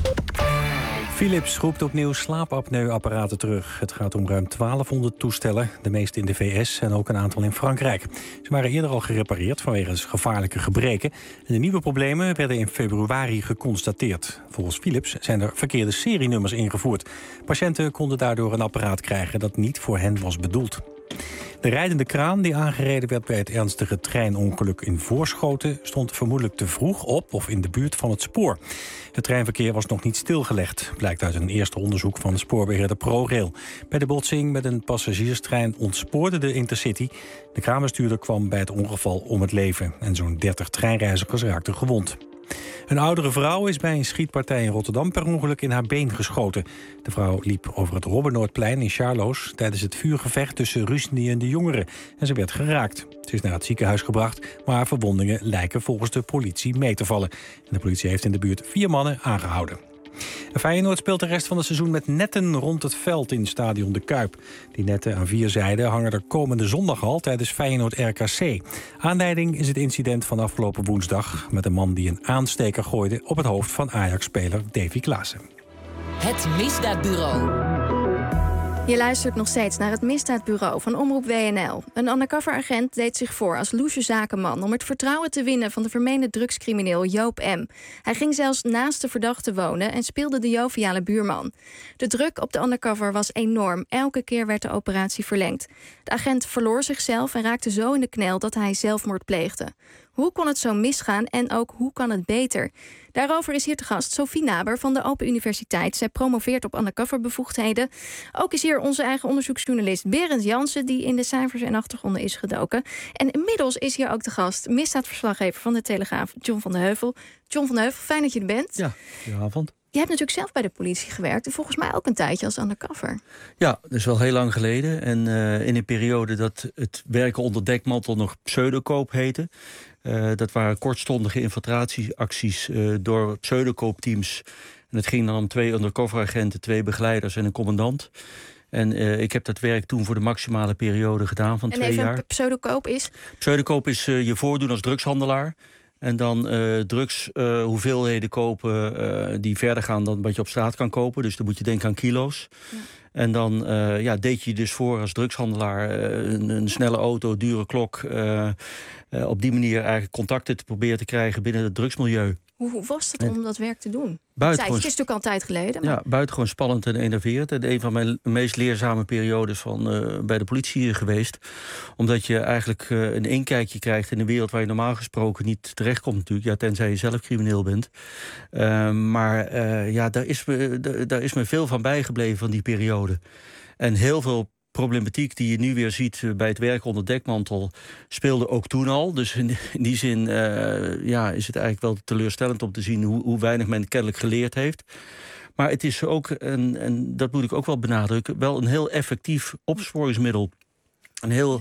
Philips roept opnieuw slaapapneuapparaten terug. Het gaat om ruim 1200 toestellen, de meeste in de VS en ook een aantal in Frankrijk. Ze waren eerder al gerepareerd vanwege gevaarlijke gebreken. En de nieuwe problemen werden in februari geconstateerd. Volgens Philips zijn er verkeerde serienummers ingevoerd. Patiënten konden daardoor een apparaat krijgen dat niet voor hen was bedoeld. De rijdende kraan die aangereden werd bij het ernstige treinongeluk in Voorschoten stond vermoedelijk te vroeg op of in de buurt van het spoor. Het treinverkeer was nog niet stilgelegd, blijkt uit een eerste onderzoek van de spoorbeheerder ProRail. Bij de botsing met een passagierstrein ontspoorde de Intercity. De kraanbestuurder kwam bij het ongeval om het leven en zo'n 30 treinreizigers raakten gewond. Een oudere vrouw is bij een schietpartij in Rotterdam per ongeluk in haar been geschoten. De vrouw liep over het Robbennoordplein in Charloes tijdens het vuurgevecht tussen ruziende jongeren en ze werd geraakt. Ze is naar het ziekenhuis gebracht, maar haar verwondingen lijken volgens de politie mee te vallen. En de politie heeft in de buurt 4 mannen aangehouden. Feyenoord speelt de rest van het seizoen met netten rond het veld in stadion De Kuip. Die netten aan 4 zijden hangen er komende zondag al tijdens Feyenoord-RKC. Aanleiding is het incident van afgelopen woensdag met een man die een aansteker gooide op het hoofd van Ajax-speler Davy Klaassen. Het Misdaadbureau. Je luistert nog steeds naar het Misdaadbureau van Omroep WNL. Een undercover-agent deed zich voor als loesje zakenman om het vertrouwen te winnen van de vermeende drugscrimineel Joop M. Hij ging zelfs naast de verdachte wonen en speelde de joviale buurman. De druk op de undercover was enorm. Elke keer werd de operatie verlengd. De agent verloor zichzelf en raakte zo in de knel dat hij zelfmoord pleegde. Hoe kon het zo misgaan en ook hoe kan het beter? Daarover is hier te gast Sophie Naber van de Open Universiteit. Zij promoveert op undercoverbevoegdheden. Ook is hier onze eigen onderzoeksjournalist Berend Jansen, die in de cijfers en achtergronden is gedoken. En inmiddels is hier ook de gast misdaadverslaggever van de Telegraaf, John van de Heuvel. John van de Heuvel, fijn dat je er bent. Ja, goedenavond. Je hebt natuurlijk zelf bij de politie gewerkt en volgens mij ook een tijdje als undercover. Ja, dat is wel heel lang geleden. En in een periode dat het werken onder dekmantel nog pseudokoop heette. Dat waren kortstondige infiltratieacties door pseudokoopteams. En het ging dan om 2 undercoveragenten, 2 begeleiders en een commandant. En ik heb dat werk toen voor de maximale periode gedaan van 2 jaar. En pseudokoop is? Pseudokoop is je voordoen als drugshandelaar. En dan hoeveelheden kopen die verder gaan dan wat je op straat kan kopen. Dus dan moet je denken aan kilo's. Ja. En dan deed je dus voor als drugshandelaar een snelle auto, dure klok. Op die manier eigenlijk contacten te proberen te krijgen binnen het drugsmilieu. Hoe was het om dat werk te doen? Het is natuurlijk al een tijd geleden. Maar... Ja, buitengewoon spannend en enerverend. En een van mijn meest leerzame periodes bij de politie geweest. Omdat je eigenlijk een inkijkje krijgt in een wereld waar je normaal gesproken niet terechtkomt natuurlijk. Ja, tenzij je zelf crimineel bent. Daar is me veel van bijgebleven van die periode. En heel veel problematiek die je nu weer ziet bij het werk onder dekmantel speelde ook toen al. Dus in die zin is het eigenlijk wel teleurstellend om te zien hoe weinig men kennelijk geleerd heeft. Maar het is ook, en dat moet ik ook wel benadrukken, wel een heel effectief opsporingsmiddel. Een heel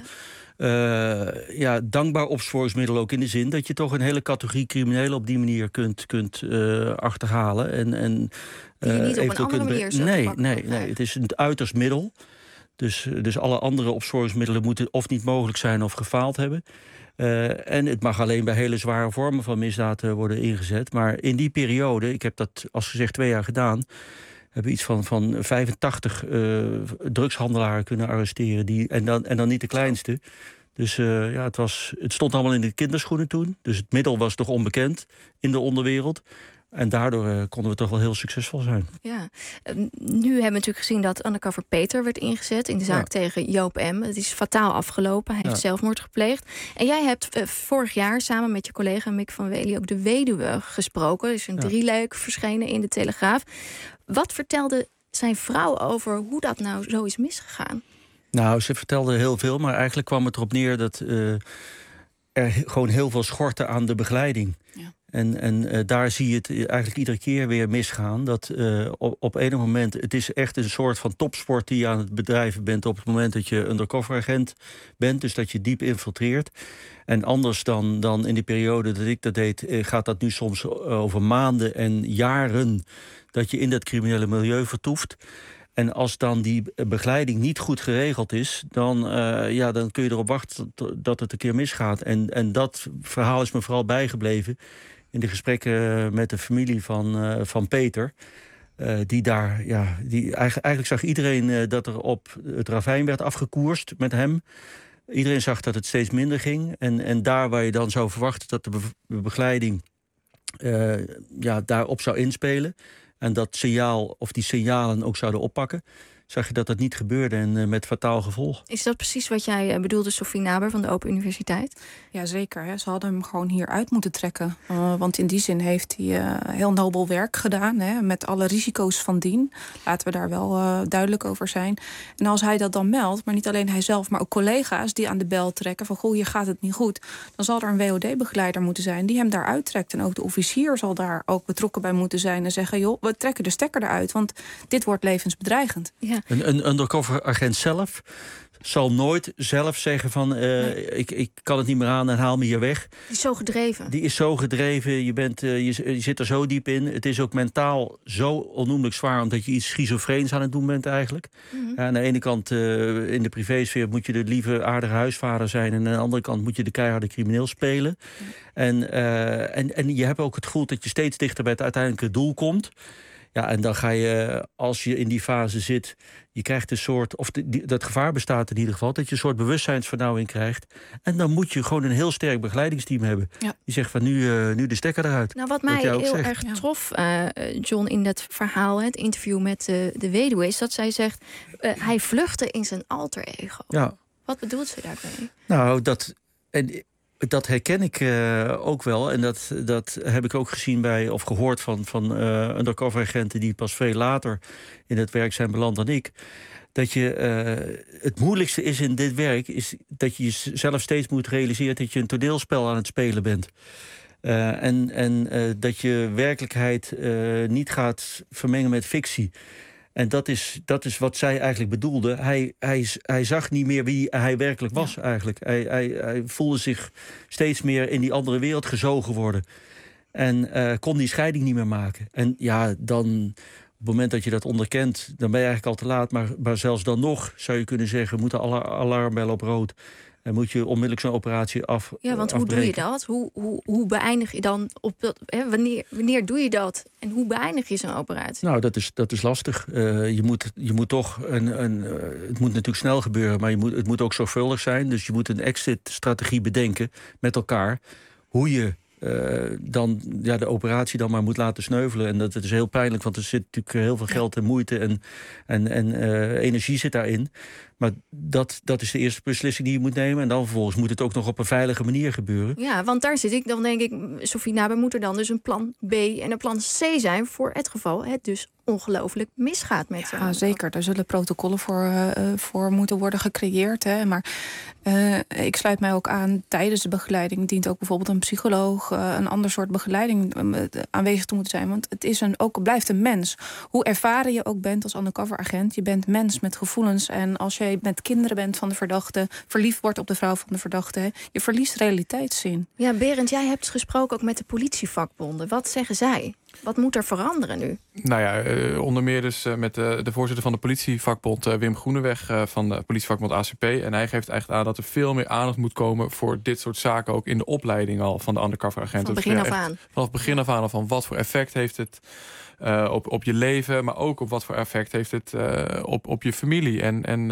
dankbaar opsporingsmiddel ook in de zin dat je toch een hele categorie criminelen op die manier kunt achterhalen. Die je niet op een andere manier zult pakken. Nee, het is een uiterst middel. Dus alle andere opsporingsmiddelen moeten of niet mogelijk zijn of gefaald hebben. En het mag alleen bij hele zware vormen van misdaad worden ingezet. Maar in die periode, ik heb dat als gezegd 2 jaar gedaan, hebben iets van 85 drugshandelaren kunnen arresteren. En dan niet de kleinste. Dus het stond allemaal in de kinderschoenen toen. Dus het middel was toch onbekend in de onderwereld. En daardoor konden we toch wel heel succesvol zijn. Ja, nu hebben we natuurlijk gezien dat Undercover Peter werd ingezet in de zaak tegen Joop M. Het is fataal afgelopen. Hij heeft zelfmoord gepleegd. En jij hebt vorig jaar samen met je collega Mick van Wely ook de weduwe gesproken. Er is een 3-luik verschenen in de Telegraaf. Wat vertelde zijn vrouw over hoe dat nou zo is misgegaan? Nou, ze vertelde heel veel, maar eigenlijk kwam het erop neer dat er gewoon heel veel schortte aan de begeleiding. Ja. En daar zie je het eigenlijk iedere keer weer misgaan. Dat op enig moment, het is echt een soort van topsport die je aan het bedrijven bent op het moment dat je undercover agent bent. Dus dat je diep infiltreert. En anders dan in die periode dat ik dat deed, gaat dat nu soms over maanden en jaren dat je in dat criminele milieu vertoeft. En als dan die begeleiding niet goed geregeld is, dan kun je erop wachten dat het een keer misgaat. En dat verhaal is me vooral bijgebleven in de gesprekken met de familie van Peter. Eigenlijk zag iedereen dat er op het ravijn werd afgekoerst met hem. Iedereen zag dat het steeds minder ging. En daar waar je dan zou verwachten dat de begeleiding daarop zou inspelen en dat signaal of die signalen ook zouden oppakken, zag je dat dat niet gebeurde en met fataal gevolg. Is dat precies wat jij bedoelde, Sophie Naber van de Open Universiteit? Ja, zeker. Hè. Ze hadden hem gewoon hier uit moeten trekken. Want in die zin heeft hij heel nobel werk gedaan, hè, met alle risico's van dien. Laten we daar wel duidelijk over zijn. En als hij dat dan meldt, maar niet alleen hij zelf, maar ook collega's die aan de bel trekken van goh, hier gaat het niet goed, dan zal er een WOD-begeleider moeten zijn die hem daar uittrekt. En ook de officier zal daar ook betrokken bij moeten zijn en zeggen, joh, we trekken de stekker eruit, want dit wordt levensbedreigend. Ja. Een undercover agent zelf zal nooit zelf zeggen van ik kan het niet meer aan en haal me hier weg. Die is zo gedreven. Die is zo gedreven, je zit er zo diep in. Het is ook mentaal zo onnoemelijk zwaar omdat je iets schizofreens aan het doen bent eigenlijk. Mm-hmm. Aan de ene kant in de privésfeer moet je de lieve aardige huisvader zijn en aan de andere kant moet je de keiharde crimineel spelen. Mm-hmm. En je hebt ook het gevoel dat je steeds dichter bij het uiteindelijke doel komt. Ja, en dan ga je, als je in die fase zit, je krijgt een soort, of dat gevaar bestaat in ieder geval, dat je een soort bewustzijnsvernauwing krijgt. En dan moet je gewoon een heel sterk begeleidingsteam hebben. Ja. Die zegt van nu de stekker eruit. Nou, wat mij heel erg trof, John, in dat verhaal, het interview met de weduwe, is dat zij zegt, hij vluchtte in zijn alter ego. Ja. Wat bedoelt ze daarmee? Nou, dat herken ik ook wel. En dat heb ik ook gezien of gehoord van undercover agenten die pas veel later in het werk zijn beland dan ik. Dat je het moeilijkste is in dit werk, is dat je jezelf steeds moet realiseren dat je een toneelspel aan het spelen bent. En dat je werkelijkheid niet gaat vermengen met fictie. En dat is wat zij eigenlijk bedoelde. Hij zag niet meer wie hij werkelijk was eigenlijk. Hij voelde zich steeds meer in die andere wereld gezogen worden. En kon die scheiding niet meer maken. En ja, dan op het moment dat je dat onderkent, dan ben je eigenlijk al te laat. Maar zelfs dan nog, zou je kunnen zeggen, moeten alle alarmbellen op rood. En moet je onmiddellijk zo'n operatie afbreken. Ja, want hoe doe je dat? Hoe beëindig je dan op dat? Wanneer doe je dat? En hoe beëindig je zo'n operatie? Nou, dat is lastig. Je moet toch het moet natuurlijk snel gebeuren, maar het moet ook zorgvuldig zijn. Dus je moet een exit-strategie bedenken met elkaar. Hoe je dan de operatie dan maar moet laten sneuvelen. En dat is heel pijnlijk, want er zit natuurlijk heel veel geld en moeite en energie zit daarin. Maar dat is de eerste beslissing die je moet nemen. En dan vervolgens moet het ook nog op een veilige manier gebeuren. Ja, want daar zit ik. Dan denk ik, Sophie Naber, moet er dan dus een plan B en een plan C zijn voor het geval het dus ongelooflijk misgaat met zo'n. Ja, zeker. Daar zullen protocollen voor moeten worden gecreëerd. Hè. Maar ik sluit mij ook aan. Tijdens de begeleiding dient ook bijvoorbeeld een psycholoog, een ander soort begeleiding aanwezig te moeten zijn. Want het is blijft een mens. Hoe ervaren je ook bent als undercover agent, je bent mens met gevoelens. En als je met kinderen bent van de verdachte, verliefd wordt op de vrouw van de verdachte, hè, je verliest realiteitszin. Ja, Berend, jij hebt gesproken ook met de politievakbonden. Wat zeggen zij? Wat moet er veranderen nu? Nou ja, onder meer dus met de voorzitter van de politievakbond, Wim Groeneweg, van de politievakbond ACP. En hij geeft echt aan dat er veel meer aandacht moet komen voor dit soort zaken, ook in de opleiding al van de undercover agenten. Van begin af aan. Vanaf het begin af aan, van wat voor effect heeft het op je leven, maar ook op wat voor effect heeft het op je familie. En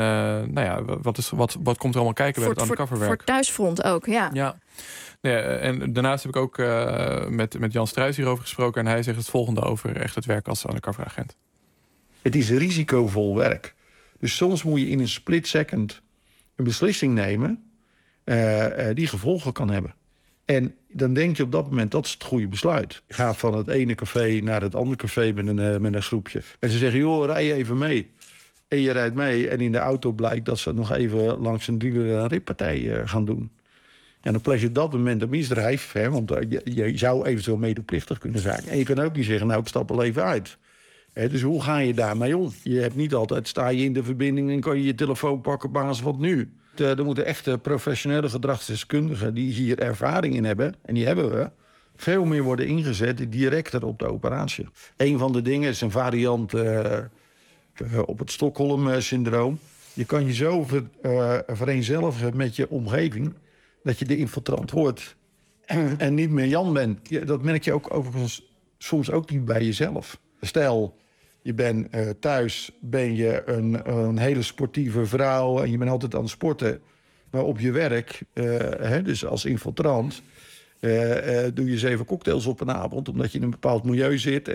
wat komt er allemaal kijken bij het undercoverwerk? Voor thuisfront ook, ja. Ja. Ja, en daarnaast heb ik ook met Jan Struijs hierover gesproken. En hij zegt het volgende over echt het werk als undercover agent. Het is risicovol werk. Dus soms moet je in een split second een beslissing nemen die gevolgen kan hebben. En dan denk je op dat moment, dat is het goede besluit. Je gaat van het ene café naar het andere café met een groepje. En ze zeggen, joh, rij even mee. En je rijdt mee en in de auto blijkt dat ze nog even langs een dealer een rippartij gaan doen. En dan pleeg je op dat moment een misdrijf. Hè, want je zou eventueel medeplichtig kunnen zijn. En je kan ook niet zeggen, nou, ik stap er even uit. Dus hoe ga je daarmee om? Je hebt niet altijd, sta je in de verbinding en kan je je telefoon pakken op basis van nu. Er moeten echte professionele gedragsdeskundigen die hier ervaring in hebben, en die hebben we, veel meer worden ingezet directer op de operatie. Een van de dingen is een variant op het Stockholm-syndroom. Je kan je zo vereenzelvigen met je omgeving dat je de infiltrant wordt en niet meer Jan bent. Dat merk je ook overigens soms ook niet bij jezelf. Stel, je bent thuis, ben je een hele sportieve vrouw en je bent altijd aan het sporten. Maar op je werk, dus als infiltrant, doe je 7 cocktails op een avond, omdat je in een bepaald milieu zit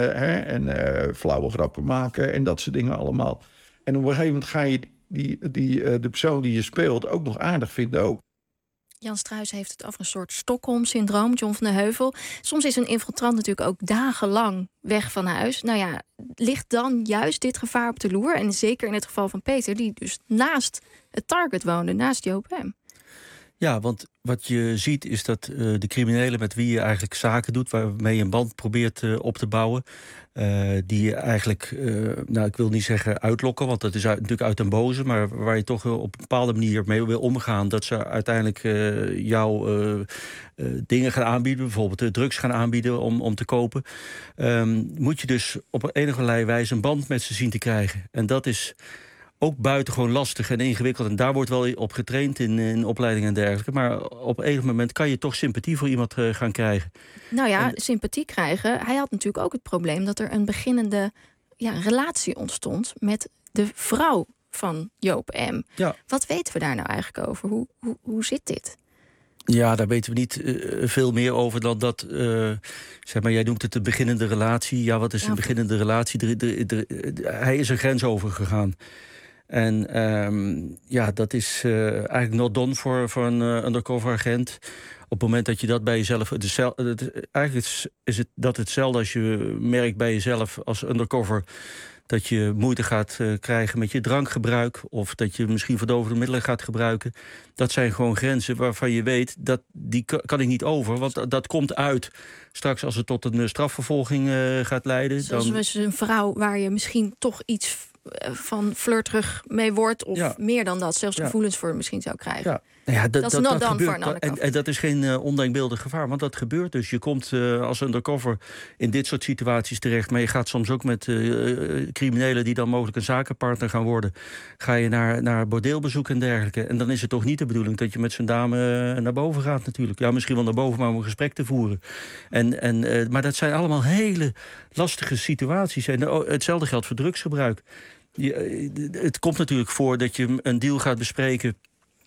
en flauwe grappen maken en dat soort dingen allemaal. En op een gegeven moment ga je de persoon die je speelt ook nog aardig vinden ook. Jan Struijs heeft het over een soort Stockholm-syndroom, John van de Heuvel. Soms is een infiltrant natuurlijk ook dagenlang weg van huis. Nou ja, ligt dan juist dit gevaar op de loer? En zeker in het geval van Peter, die dus naast het target woonde, naast Joop M. Ja, want wat je ziet is dat de criminelen met wie je eigenlijk zaken doet, waarmee je een band probeert op te bouwen, die je eigenlijk, ik wil niet zeggen uitlokken, want dat is natuurlijk uit den boze, maar waar je toch op een bepaalde manier mee wil omgaan, dat ze uiteindelijk jou dingen gaan aanbieden, bijvoorbeeld drugs gaan aanbieden om te kopen, moet je dus op enige wijze een band met ze zien te krijgen. En dat is ook buitengewoon lastig en ingewikkeld. En daar wordt wel op getraind in opleidingen en dergelijke. Maar op een gegeven moment kan je toch sympathie voor iemand gaan krijgen. Nou ja, sympathie krijgen. Hij had natuurlijk ook het probleem dat er een beginnende relatie ontstond met de vrouw van Joop M. Ja. Wat weten we daar nou eigenlijk over? Hoe zit dit? Ja, daar weten we niet veel meer over dan dat, zeg maar, jij noemt het de beginnende relatie. Ja, wat is een beginnende relatie? Hij is een grens overgegaan. En dat is eigenlijk not done voor een undercover agent. Op het moment dat je dat bij jezelf... Eigenlijk is het dat hetzelfde als je merkt bij jezelf als undercover dat je moeite gaat krijgen met je drankgebruik, of dat je misschien verdovende middelen gaat gebruiken. Dat zijn gewoon grenzen waarvan je weet, dat die kan ik niet over, want dat komt uit straks als het tot een strafvervolging gaat leiden. Zoals een vrouw waar je misschien toch iets van flirterig mee wordt, of meer dan dat, zelfs gevoelens voor misschien zou krijgen. Ja. Ja, dat is not done voor een undercover. En dat is geen ondenkbeeldig gevaar, want dat gebeurt dus. Je komt als undercover in dit soort situaties terecht, maar je gaat soms ook met criminelen die dan mogelijk een zakenpartner gaan worden, ga je naar bordeelbezoek en dergelijke. En dan is het toch niet de bedoeling dat je met zo'n dame naar boven gaat natuurlijk. Ja, misschien wel naar boven, maar om een gesprek te voeren. Maar dat zijn allemaal hele lastige situaties. En hetzelfde geldt voor drugsgebruik. Het komt natuurlijk voor dat je een deal gaat bespreken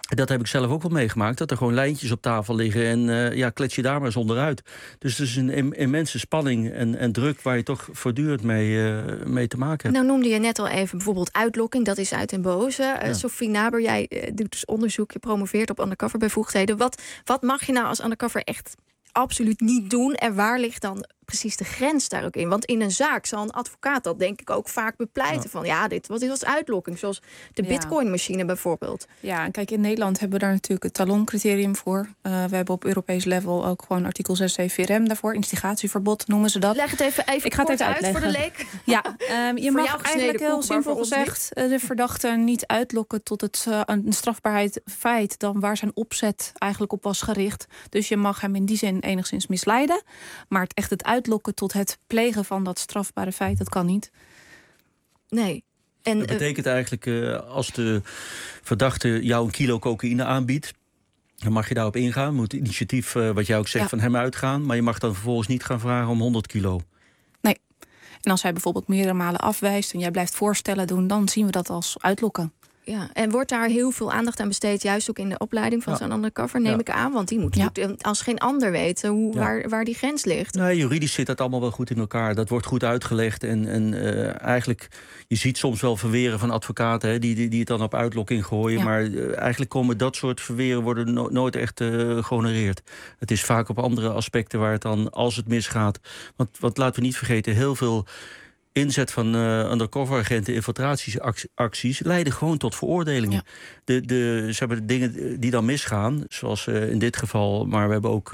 Dat heb ik zelf ook wel meegemaakt. Dat er gewoon lijntjes op tafel liggen en klets je daar maar eens onderuit. Dus het is een immense spanning en druk waar je toch voortdurend mee te maken hebt. Nou noemde je net al even bijvoorbeeld uitlokking. Dat is uit en boze. Sophie Naber, jij doet dus onderzoek. Je promoveert op undercover bevoegdheden. Wat mag je nou als undercover echt absoluut niet doen? En waar ligt dan precies de grens daar ook in? Want in een zaak zal een advocaat dat denk ik ook vaak bepleiten. Van dit was uitlokking. Zoals de bitcoinmachine bijvoorbeeld. Ja, en kijk, in Nederland hebben we daar natuurlijk het taloncriterium voor. We hebben op Europees level ook gewoon artikel 6 CVRM daarvoor. Instigatieverbod noemen ze dat. Leg het even ik ga het even uitleggen voor de leek. Ja, je mag eigenlijk heel simpel gezegd de verdachte niet uitlokken tot een strafbaarheid feit dan waar zijn opzet eigenlijk op was gericht. Dus je mag hem in die zin enigszins misleiden. Maar het uitlokken tot het plegen van dat strafbare feit, dat kan niet. Nee. En, dat betekent eigenlijk, als de verdachte jou 1 kilo cocaïne aanbiedt, dan mag je daarop ingaan. Moet het initiatief, wat jij ook zegt, van hem uitgaan. Maar je mag dan vervolgens niet gaan vragen om 100 kilo. Nee. En als hij bijvoorbeeld meerdere malen afwijst en jij blijft voorstellen doen, dan zien we dat als uitlokken. Ja, en wordt daar heel veel aandacht aan besteed, juist ook in de opleiding van zo'n undercover, neem ik aan. Want die moet als geen ander weten waar die grens ligt. Nee, juridisch zit dat allemaal wel goed in elkaar. Dat wordt goed uitgelegd. En eigenlijk, je ziet soms wel verweren van advocaten die het dan op uitlokking gooien. Ja. Maar eigenlijk komen dat soort verweren worden nooit echt gehonoreerd. Het is vaak op andere aspecten waar het dan, als het misgaat. Want laten we niet vergeten, heel veel inzet van undercover-agenten, infiltratieacties leiden gewoon tot veroordelingen. Ja. Ze hebben dingen die dan misgaan, zoals in dit geval, maar we hebben ook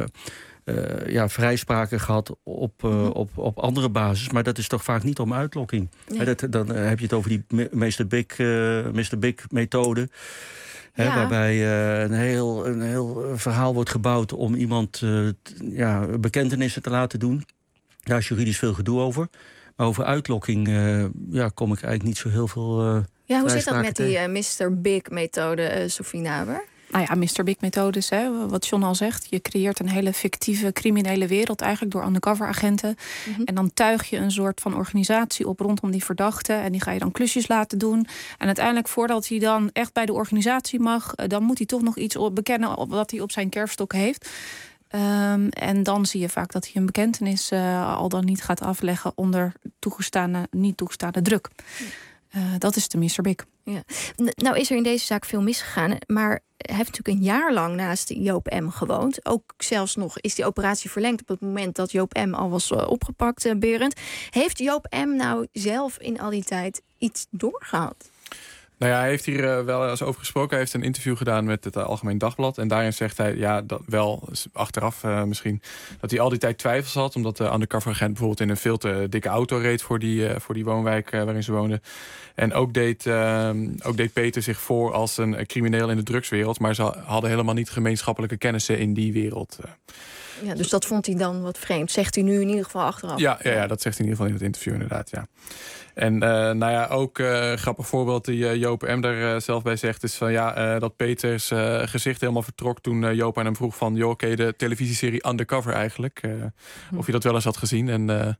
vrijspraken gehad op andere basis. Maar dat is toch vaak niet om uitlokking. Nee. Dan heb je het over die Mr. Big-methode. Waarbij een heel verhaal wordt gebouwd om iemand bekentenissen te laten doen. Daar is juridisch veel gedoe over. Maar over uitlokking kom ik eigenlijk niet zo heel veel hoe zit dat met die Mr. Big-methode, Sophie Naber? Nou ja, Mr. Big-methodes, wat John al zegt. Je creëert een hele fictieve criminele wereld eigenlijk door undercover-agenten. Mm-hmm. En dan tuig je een soort van organisatie op rondom die verdachte. En die ga je dan klusjes laten doen. En uiteindelijk, voordat hij dan echt bij de organisatie mag, dan moet hij toch nog iets bekennen wat hij op zijn kerfstok heeft. En dan zie je vaak dat hij een bekentenis al dan niet gaat afleggen onder niet toegestane druk. Dat is de Mr. Big. Ja. Nou is er in deze zaak veel misgegaan, maar hij heeft natuurlijk een jaar lang naast Joop M. gewoond. Ook zelfs nog is die operatie verlengd op het moment dat Joop M. al was opgepakt, Berend. Heeft Joop M. nou zelf in al die tijd iets doorgehad? Nou ja, hij heeft hier wel eens over gesproken. Hij heeft een interview gedaan met het Algemeen Dagblad. En daarin zegt hij, dat wel achteraf misschien, dat hij al die tijd twijfels had. Omdat de undercover-agent bijvoorbeeld in een veel te dikke auto reed voor die woonwijk waarin ze woonden. En ook deed Peter zich voor als een crimineel in de drugswereld. Maar ze hadden helemaal niet gemeenschappelijke kennissen in die wereld. Ja, dus dat vond hij dan wat vreemd. Zegt hij nu in ieder geval achteraf. Ja, dat zegt hij in ieder geval in het interview inderdaad, ja. En ook grappig voorbeeld die Joop M. daar zelf bij zegt, is van dat Peters gezicht helemaal vertrok toen Joop aan hem vroeg van, joh, ken je de televisieserie Undercover eigenlijk? Of je dat wel eens had gezien. En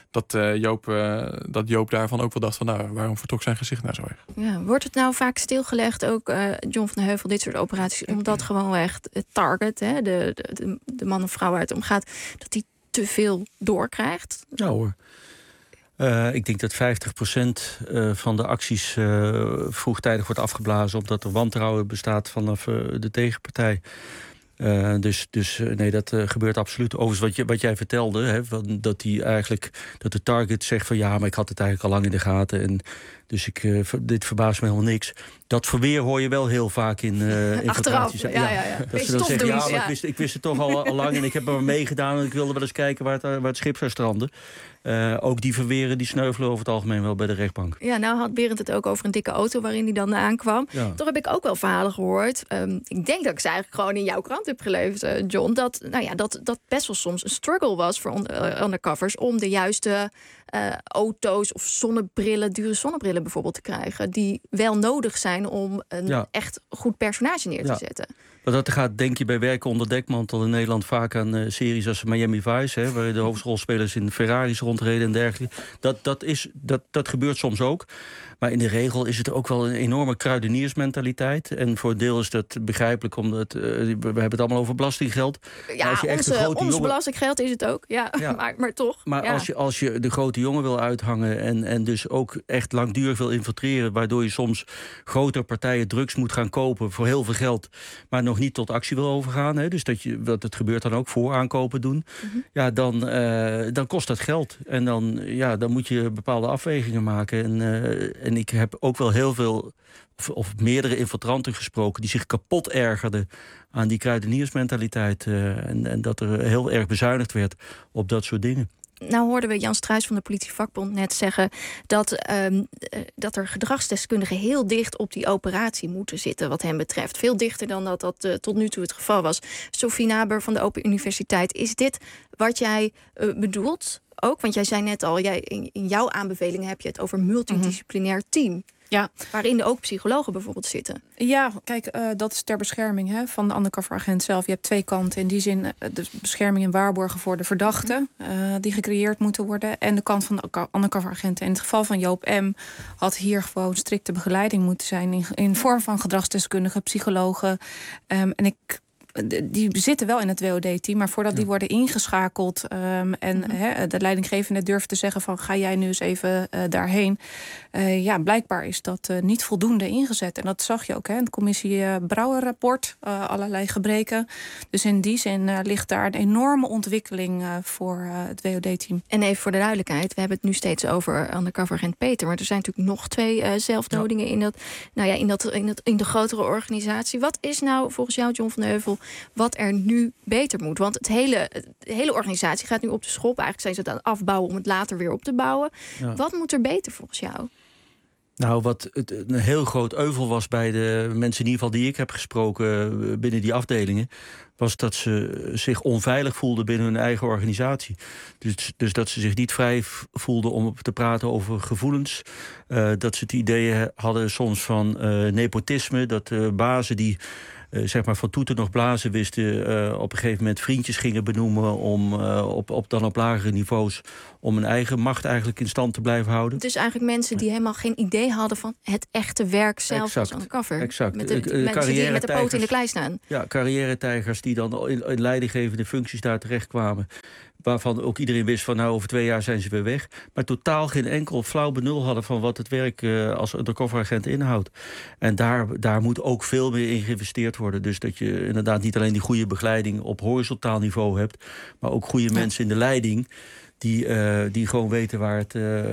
dat Joop daarvan ook wel dacht van, waarom vertrok zijn gezicht nou zo erg? Ja, wordt het nou vaak stilgelegd, ook John van den Heuvel, dit soort operaties, omdat gewoon echt het target, de man of vrouw waar het om gaat, dat die te veel doorkrijgt? Ja hoor. Ik denk dat 50% van de acties vroegtijdig wordt afgeblazen, omdat er wantrouwen bestaat vanaf de tegenpartij. Nee, dat gebeurt absoluut. Overigens, wat jij vertelde, dat de target zegt van maar ik had het eigenlijk al lang in de gaten. En dus dit verbaast me helemaal niks. Dat verweer hoor je wel heel vaak in infiltraties. Ja. Dat ze dan zeggen, maar ik wist het toch al lang en ik heb er meegedaan en ik wilde wel eens kijken waar het schip zou stranden. Ook die verweren die sneuvelen over het algemeen wel bij de rechtbank. Ja, nou had Berend het ook over een dikke auto waarin hij dan aankwam. Ja. Toch heb ik ook wel verhalen gehoord. Ik denk dat ik ze eigenlijk gewoon in jouw krant heb gelezen, John. Dat best wel soms een struggle was voor undercovers om de juiste auto's of zonnebrillen, dure zonnebrillen bijvoorbeeld te krijgen, die wel nodig zijn om een echt goed personage neer te zetten. Maar dat gaat, denk je, bij werken onder dekmantel in Nederland vaak aan series als Miami Vice, waar de hoofdrolspelers in Ferraris rondrijden. rondreden en dergelijke. Dat gebeurt soms ook. Maar in de regel is het ook wel een enorme kruideniersmentaliteit. En voor een deel is dat begrijpelijk, omdat we hebben het allemaal over belastinggeld. Ja, als je echt ons belastinggeld is het ook. Ja. Maar toch. Maar als je de grote jongen wil uithangen en dus ook echt langdurig wil infiltreren, waardoor je soms grotere partijen drugs moet gaan kopen voor heel veel geld, maar nog niet tot actie wil overgaan. Hè, dus het gebeurt dan ook voor aankopen doen. Ja, dan kost dat geld. En dan moet je bepaalde afwegingen maken. En ik heb ook wel heel veel of meerdere infiltranten gesproken die zich kapot ergerden aan die kruideniersmentaliteit. En dat er heel erg bezuinigd werd op dat soort dingen. Nou hoorden we Jan Struijs van de politievakbond net zeggen dat er gedragsdeskundigen heel dicht op die operatie moeten zitten wat hem betreft. Veel dichter dan dat tot nu toe het geval was. Sophie Naber van de Open Universiteit, is dit wat jij bedoelt ook? Want jij zei net al, in jouw aanbevelingen heb je het over multidisciplinair team. Ja. Waarin ook psychologen bijvoorbeeld zitten. Ja, kijk, dat is ter bescherming van de undercover-agent zelf. Je hebt twee kanten. In die zin de bescherming en waarborgen voor de verdachten die gecreëerd moeten worden. En de kant van de undercover-agenten. In het geval van Joop M. had hier gewoon strikte begeleiding moeten zijn in vorm van gedragsdeskundigen, psychologen. Die zitten wel in het WOD-team, maar voordat die worden ingeschakeld de leidinggevende durft te zeggen van ga jij nu eens even daarheen. Blijkbaar is dat niet voldoende ingezet. En dat zag je ook in het commissie Brouwer-rapport, allerlei gebreken. Dus in die zin ligt daar een enorme ontwikkeling voor het WOD-team. En even voor de duidelijkheid, we hebben het nu steeds over undercover-agent Peter, maar er zijn natuurlijk nog 2 zelfdodingen in de grotere organisatie. Wat is nou volgens jou, John van de Heuvel, wat er nu beter moet? Want de hele organisatie gaat nu op de schop. Eigenlijk zijn ze het aan het afbouwen om het later weer op te bouwen. Ja. Wat moet er beter volgens jou? Nou, wat een heel groot euvel was bij de mensen in ieder geval die ik heb gesproken binnen die afdelingen, was dat ze zich onveilig voelden binnen hun eigen organisatie. Dus dat ze zich niet vrij voelden om te praten over gevoelens. Dat ze het idee hadden soms van nepotisme, dat bazen die van toeten nog blazen wisten, op een gegeven moment vriendjes gingen benoemen om op lagere niveaus om hun eigen macht eigenlijk in stand te blijven houden. Dus eigenlijk mensen die helemaal geen idee hadden van het echte werk zelf als undercover. Exact. Met mensen die met de poot in de klei staan. Ja, carrière-tijgers die dan in leidinggevende functies daar terechtkwamen, waarvan ook iedereen wist van over 2 jaar zijn ze weer weg, maar totaal geen enkel flauw benul hadden van wat het werk als undercoveragent inhoudt. En daar moet ook veel meer in geïnvesteerd worden. Dus dat je inderdaad niet alleen die goede begeleiding op horizontaal niveau hebt, maar ook goede mensen in de leiding die gewoon weten waar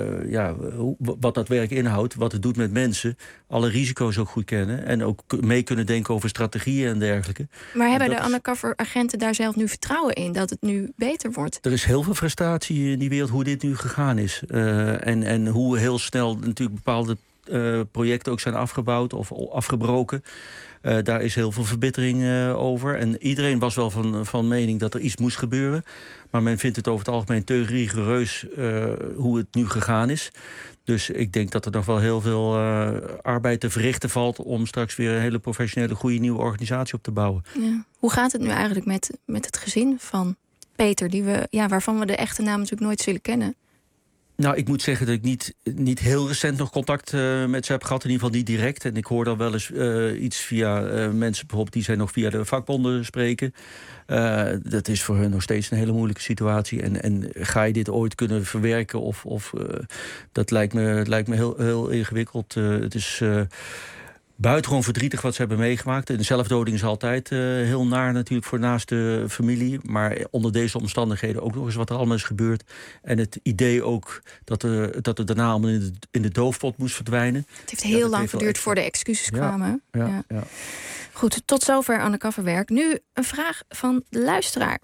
wat dat werk inhoudt, wat het doet met mensen, alle risico's ook goed kennen en ook mee kunnen denken over strategieën en dergelijke. Maar hebben de undercover-agenten daar zelf nu vertrouwen in dat het nu beter wordt? Er is heel veel frustratie in die wereld hoe dit nu gegaan is. En hoe heel snel natuurlijk bepaalde projecten ook zijn afgebouwd of afgebroken. Daar is heel veel verbittering over. En iedereen was wel van mening dat er iets moest gebeuren. Maar men vindt het over het algemeen te rigoureus hoe het nu gegaan is. Dus ik denk dat er nog wel heel veel arbeid te verrichten valt om straks weer een hele professionele, goede nieuwe organisatie op te bouwen. Ja. Hoe gaat het nu eigenlijk met het gezin van Peter, waarvan we de echte naam natuurlijk nooit zullen kennen? Nou, ik moet zeggen dat ik niet heel recent nog contact met ze heb gehad. In ieder geval niet direct. En ik hoor dan wel eens iets via mensen bijvoorbeeld die zij nog via de vakbonden spreken. Dat is voor hun nog steeds een hele moeilijke situatie. En ga je dit ooit kunnen verwerken? Dat lijkt me heel, heel ingewikkeld. Het is buitengewoon verdrietig wat ze hebben meegemaakt. En de zelfdoding is altijd heel naar natuurlijk voor naaste familie. Maar onder deze omstandigheden ook nog eens wat er allemaal is gebeurd. En het idee ook dat het daarna allemaal in de doofpot moest verdwijnen. Het heeft heel lang geduurd voor de excuses kwamen. Ja. Goed, tot zover undercoverwerk. Nu een vraag van de luisteraar.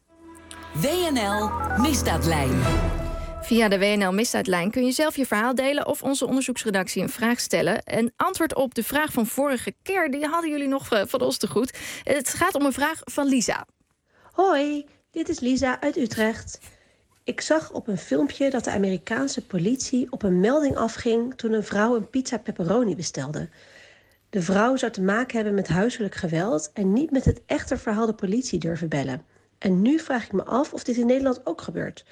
WNL Misdaadlijn. Via de WNL Misdaadlijn kun je zelf je verhaal delen of onze onderzoeksredactie een vraag stellen. En antwoord op de vraag van vorige keer, die hadden jullie nog van ons te goed. Het gaat om een vraag van Lisa. Hoi, dit is Lisa uit Utrecht. Ik zag op een filmpje dat de Amerikaanse politie op een melding afging toen een vrouw een pizza pepperoni bestelde. De vrouw zou te maken hebben met huiselijk geweld en niet met het echte verhaal de politie durven bellen. En nu vraag ik me af of dit in Nederland ook gebeurt.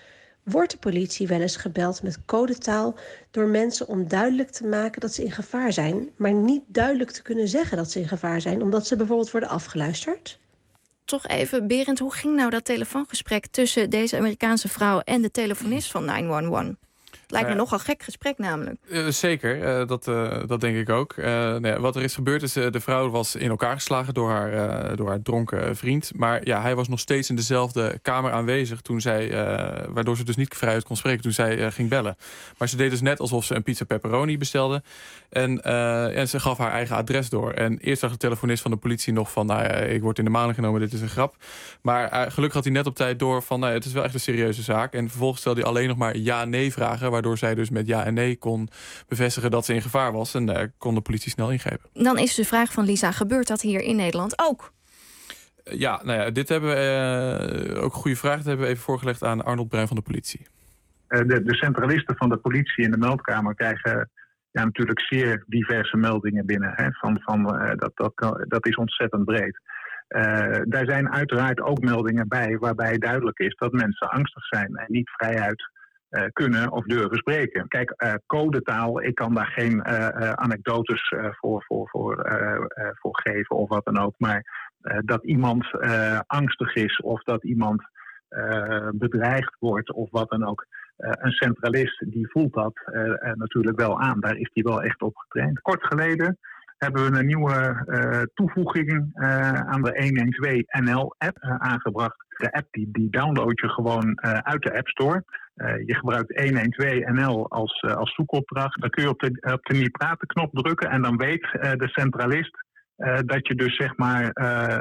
Wordt de politie wel eens gebeld met codetaal door mensen om duidelijk te maken dat ze in gevaar zijn, maar niet duidelijk te kunnen zeggen dat ze in gevaar zijn, omdat ze bijvoorbeeld worden afgeluisterd? Toch even, Berend, hoe ging nou dat telefoongesprek tussen deze Amerikaanse vrouw en de telefonist van 911? Lijkt me nogal gek gesprek namelijk. Zeker, dat denk ik ook. Wat er is gebeurd is, de vrouw was in elkaar geslagen door haar dronken vriend. Maar ja, hij was nog steeds in dezelfde kamer aanwezig toen zij, waardoor ze dus niet vrijuit kon spreken toen zij ging bellen. Maar ze deed dus net alsof ze een pizza pepperoni bestelde. En ze gaf haar eigen adres door. En eerst zag de telefonist van de politie nog van, ik word in de maling genomen, dit is een grap. Maar gelukkig had hij net op tijd door van, het is wel echt een serieuze zaak. En vervolgens stelde hij alleen nog maar ja-nee vragen, waardoor zij dus met ja en nee kon bevestigen dat ze in gevaar was. En daar kon de politie snel ingrijpen. Dan is de vraag van Lisa, gebeurt dat hier in Nederland ook? Dit hebben we ook een goede vraag. Dat hebben we even voorgelegd aan Arnold Bruin van de politie. De centralisten van de politie in de meldkamer krijgen natuurlijk zeer diverse meldingen binnen. Hè, dat is ontzettend breed. Daar zijn uiteraard ook meldingen bij waarbij duidelijk is dat mensen angstig zijn en niet vrijuit kunnen of durven spreken. Kijk, codetaal, ik kan daar geen anekdotes voor geven of wat dan ook. Maar dat iemand angstig is of dat iemand bedreigd wordt of wat dan ook. Een centralist die voelt dat natuurlijk wel aan. Daar is hij wel echt op getraind. Kort geleden hebben we een nieuwe toevoeging aan de 112 NL-app aangebracht. De app die download je gewoon uit de App Store. Je gebruikt 112 NL als zoekopdracht. Dan kun je op de niet praten knop drukken en dan weet de centralist dat je dus zeg maar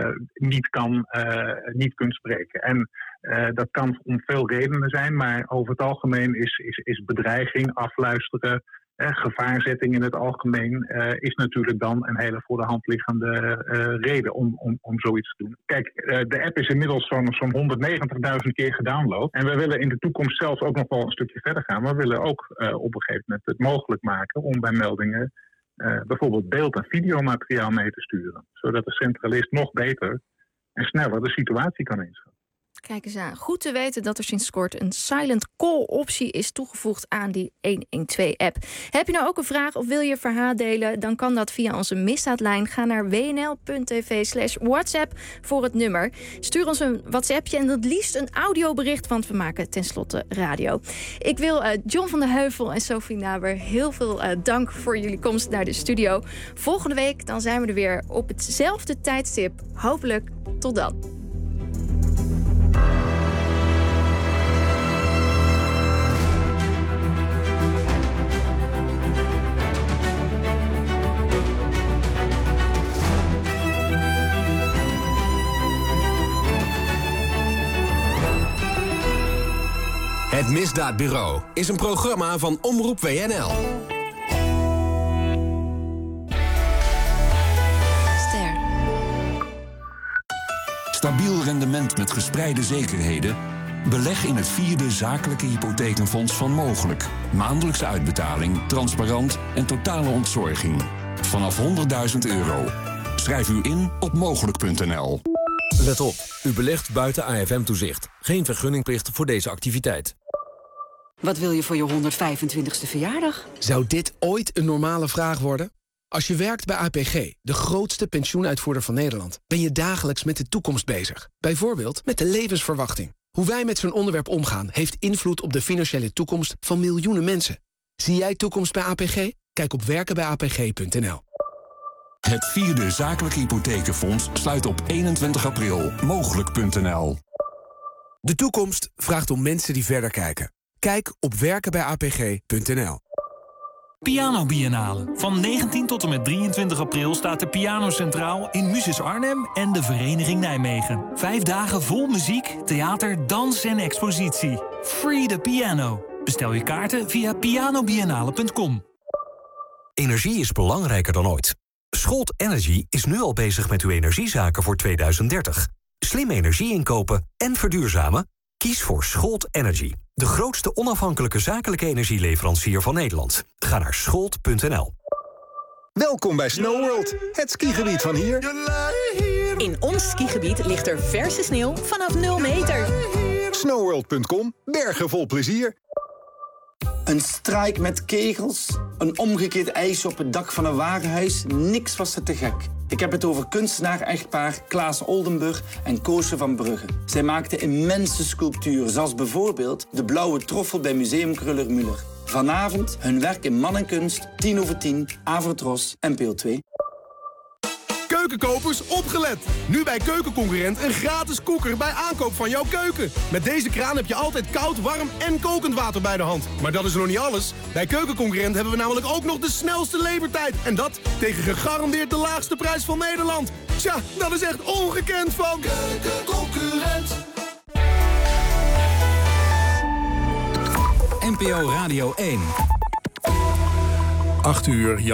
niet kunt spreken. En dat kan om veel redenen zijn, maar over het algemeen is bedreiging, afluisteren, gevaarzetting in het algemeen is natuurlijk dan een hele voor de hand liggende reden om zoiets te doen. Kijk, de app is inmiddels zo'n 190.000 keer gedownload. En we willen in de toekomst zelfs ook nog wel een stukje verder gaan. We willen ook op een gegeven moment het mogelijk maken om bij meldingen bijvoorbeeld beeld- en videomateriaal mee te sturen. Zodat de centralist nog beter en sneller de situatie kan inschatten. Kijk eens aan. Goed te weten dat er sinds kort een silent call optie is toegevoegd aan die 112-app. Heb je nou ook een vraag of wil je verhaal delen? Dan kan dat via onze misdaadlijn. Ga naar wnl.tv/WhatsApp voor het nummer. Stuur ons een WhatsAppje en het liefst een audiobericht, want we maken tenslotte radio. Ik wil John van der Heuvel en Sophie Naber heel veel dank voor jullie komst naar de studio. Volgende week dan zijn we er weer op hetzelfde tijdstip. Hopelijk tot dan. Het Misdaadbureau is een programma van Omroep WNL. Stabiel rendement met gespreide zekerheden? Beleg in het 4e zakelijke hypothekenfonds van Mogelijk. Maandelijkse uitbetaling, transparant en totale ontzorging. Vanaf €100.000. Schrijf u in op mogelijk.nl. Let op, u belegt buiten AFM-toezicht. Geen vergunningplicht voor deze activiteit. Wat wil je voor je 125ste verjaardag? Zou dit ooit een normale vraag worden? Als je werkt bij APG, de grootste pensioenuitvoerder van Nederland, ben je dagelijks met de toekomst bezig. Bijvoorbeeld met de levensverwachting. Hoe wij met zo'n onderwerp omgaan, heeft invloed op de financiële toekomst van miljoenen mensen. Zie jij toekomst bij APG? Kijk op werkenbijapg.nl. Het 4e zakelijke hypothekenfonds sluit op 21 april. Mogelijk.nl. De toekomst vraagt om mensen die verder kijken. Kijk op werkenbijapg.nl. Piano Biennale. Van 19 tot en met 23 april staat de piano centraal in Muses Arnhem en de Vereniging Nijmegen. 5 dagen vol muziek, theater, dans en expositie. Free the piano. Bestel je kaarten via pianobiennale.com. Energie is belangrijker dan ooit. Scholt Energy is nu al bezig met uw energiezaken voor 2030. Slim energie inkopen en verduurzamen? Kies voor Scholt Energy. De grootste onafhankelijke zakelijke energieleverancier van Nederland. Ga naar scholt.nl. Welkom bij SnowWorld, het skigebied van hier. In ons skigebied ligt er verse sneeuw vanaf 0 meter. Snowworld.com, bergen vol plezier. Een strijk met kegels, een omgekeerd ijsje op het dak van een warenhuis. Niks was er te gek. Ik heb het over kunstenaar-echtpaar Klaas Oldenburg en Koosje van Brugge. Zij maakten immense sculpturen, zoals bijvoorbeeld de blauwe troffel bij Museum Kruller-Müller. Vanavond hun werk in Mannenkunst, 10/10, Avrotros, NPO 2. Keukenkopers, opgelet! Nu bij Keukenconcurrent een gratis koeker bij aankoop van jouw keuken. Met deze kraan heb je altijd koud, warm en kokend water bij de hand. Maar dat is nog niet alles. Bij Keukenconcurrent hebben we namelijk ook nog de snelste levertijd. En dat tegen gegarandeerd de laagste prijs van Nederland. Tja, dat is echt ongekend van Keukenconcurrent. NPO Radio 1. 8 uur.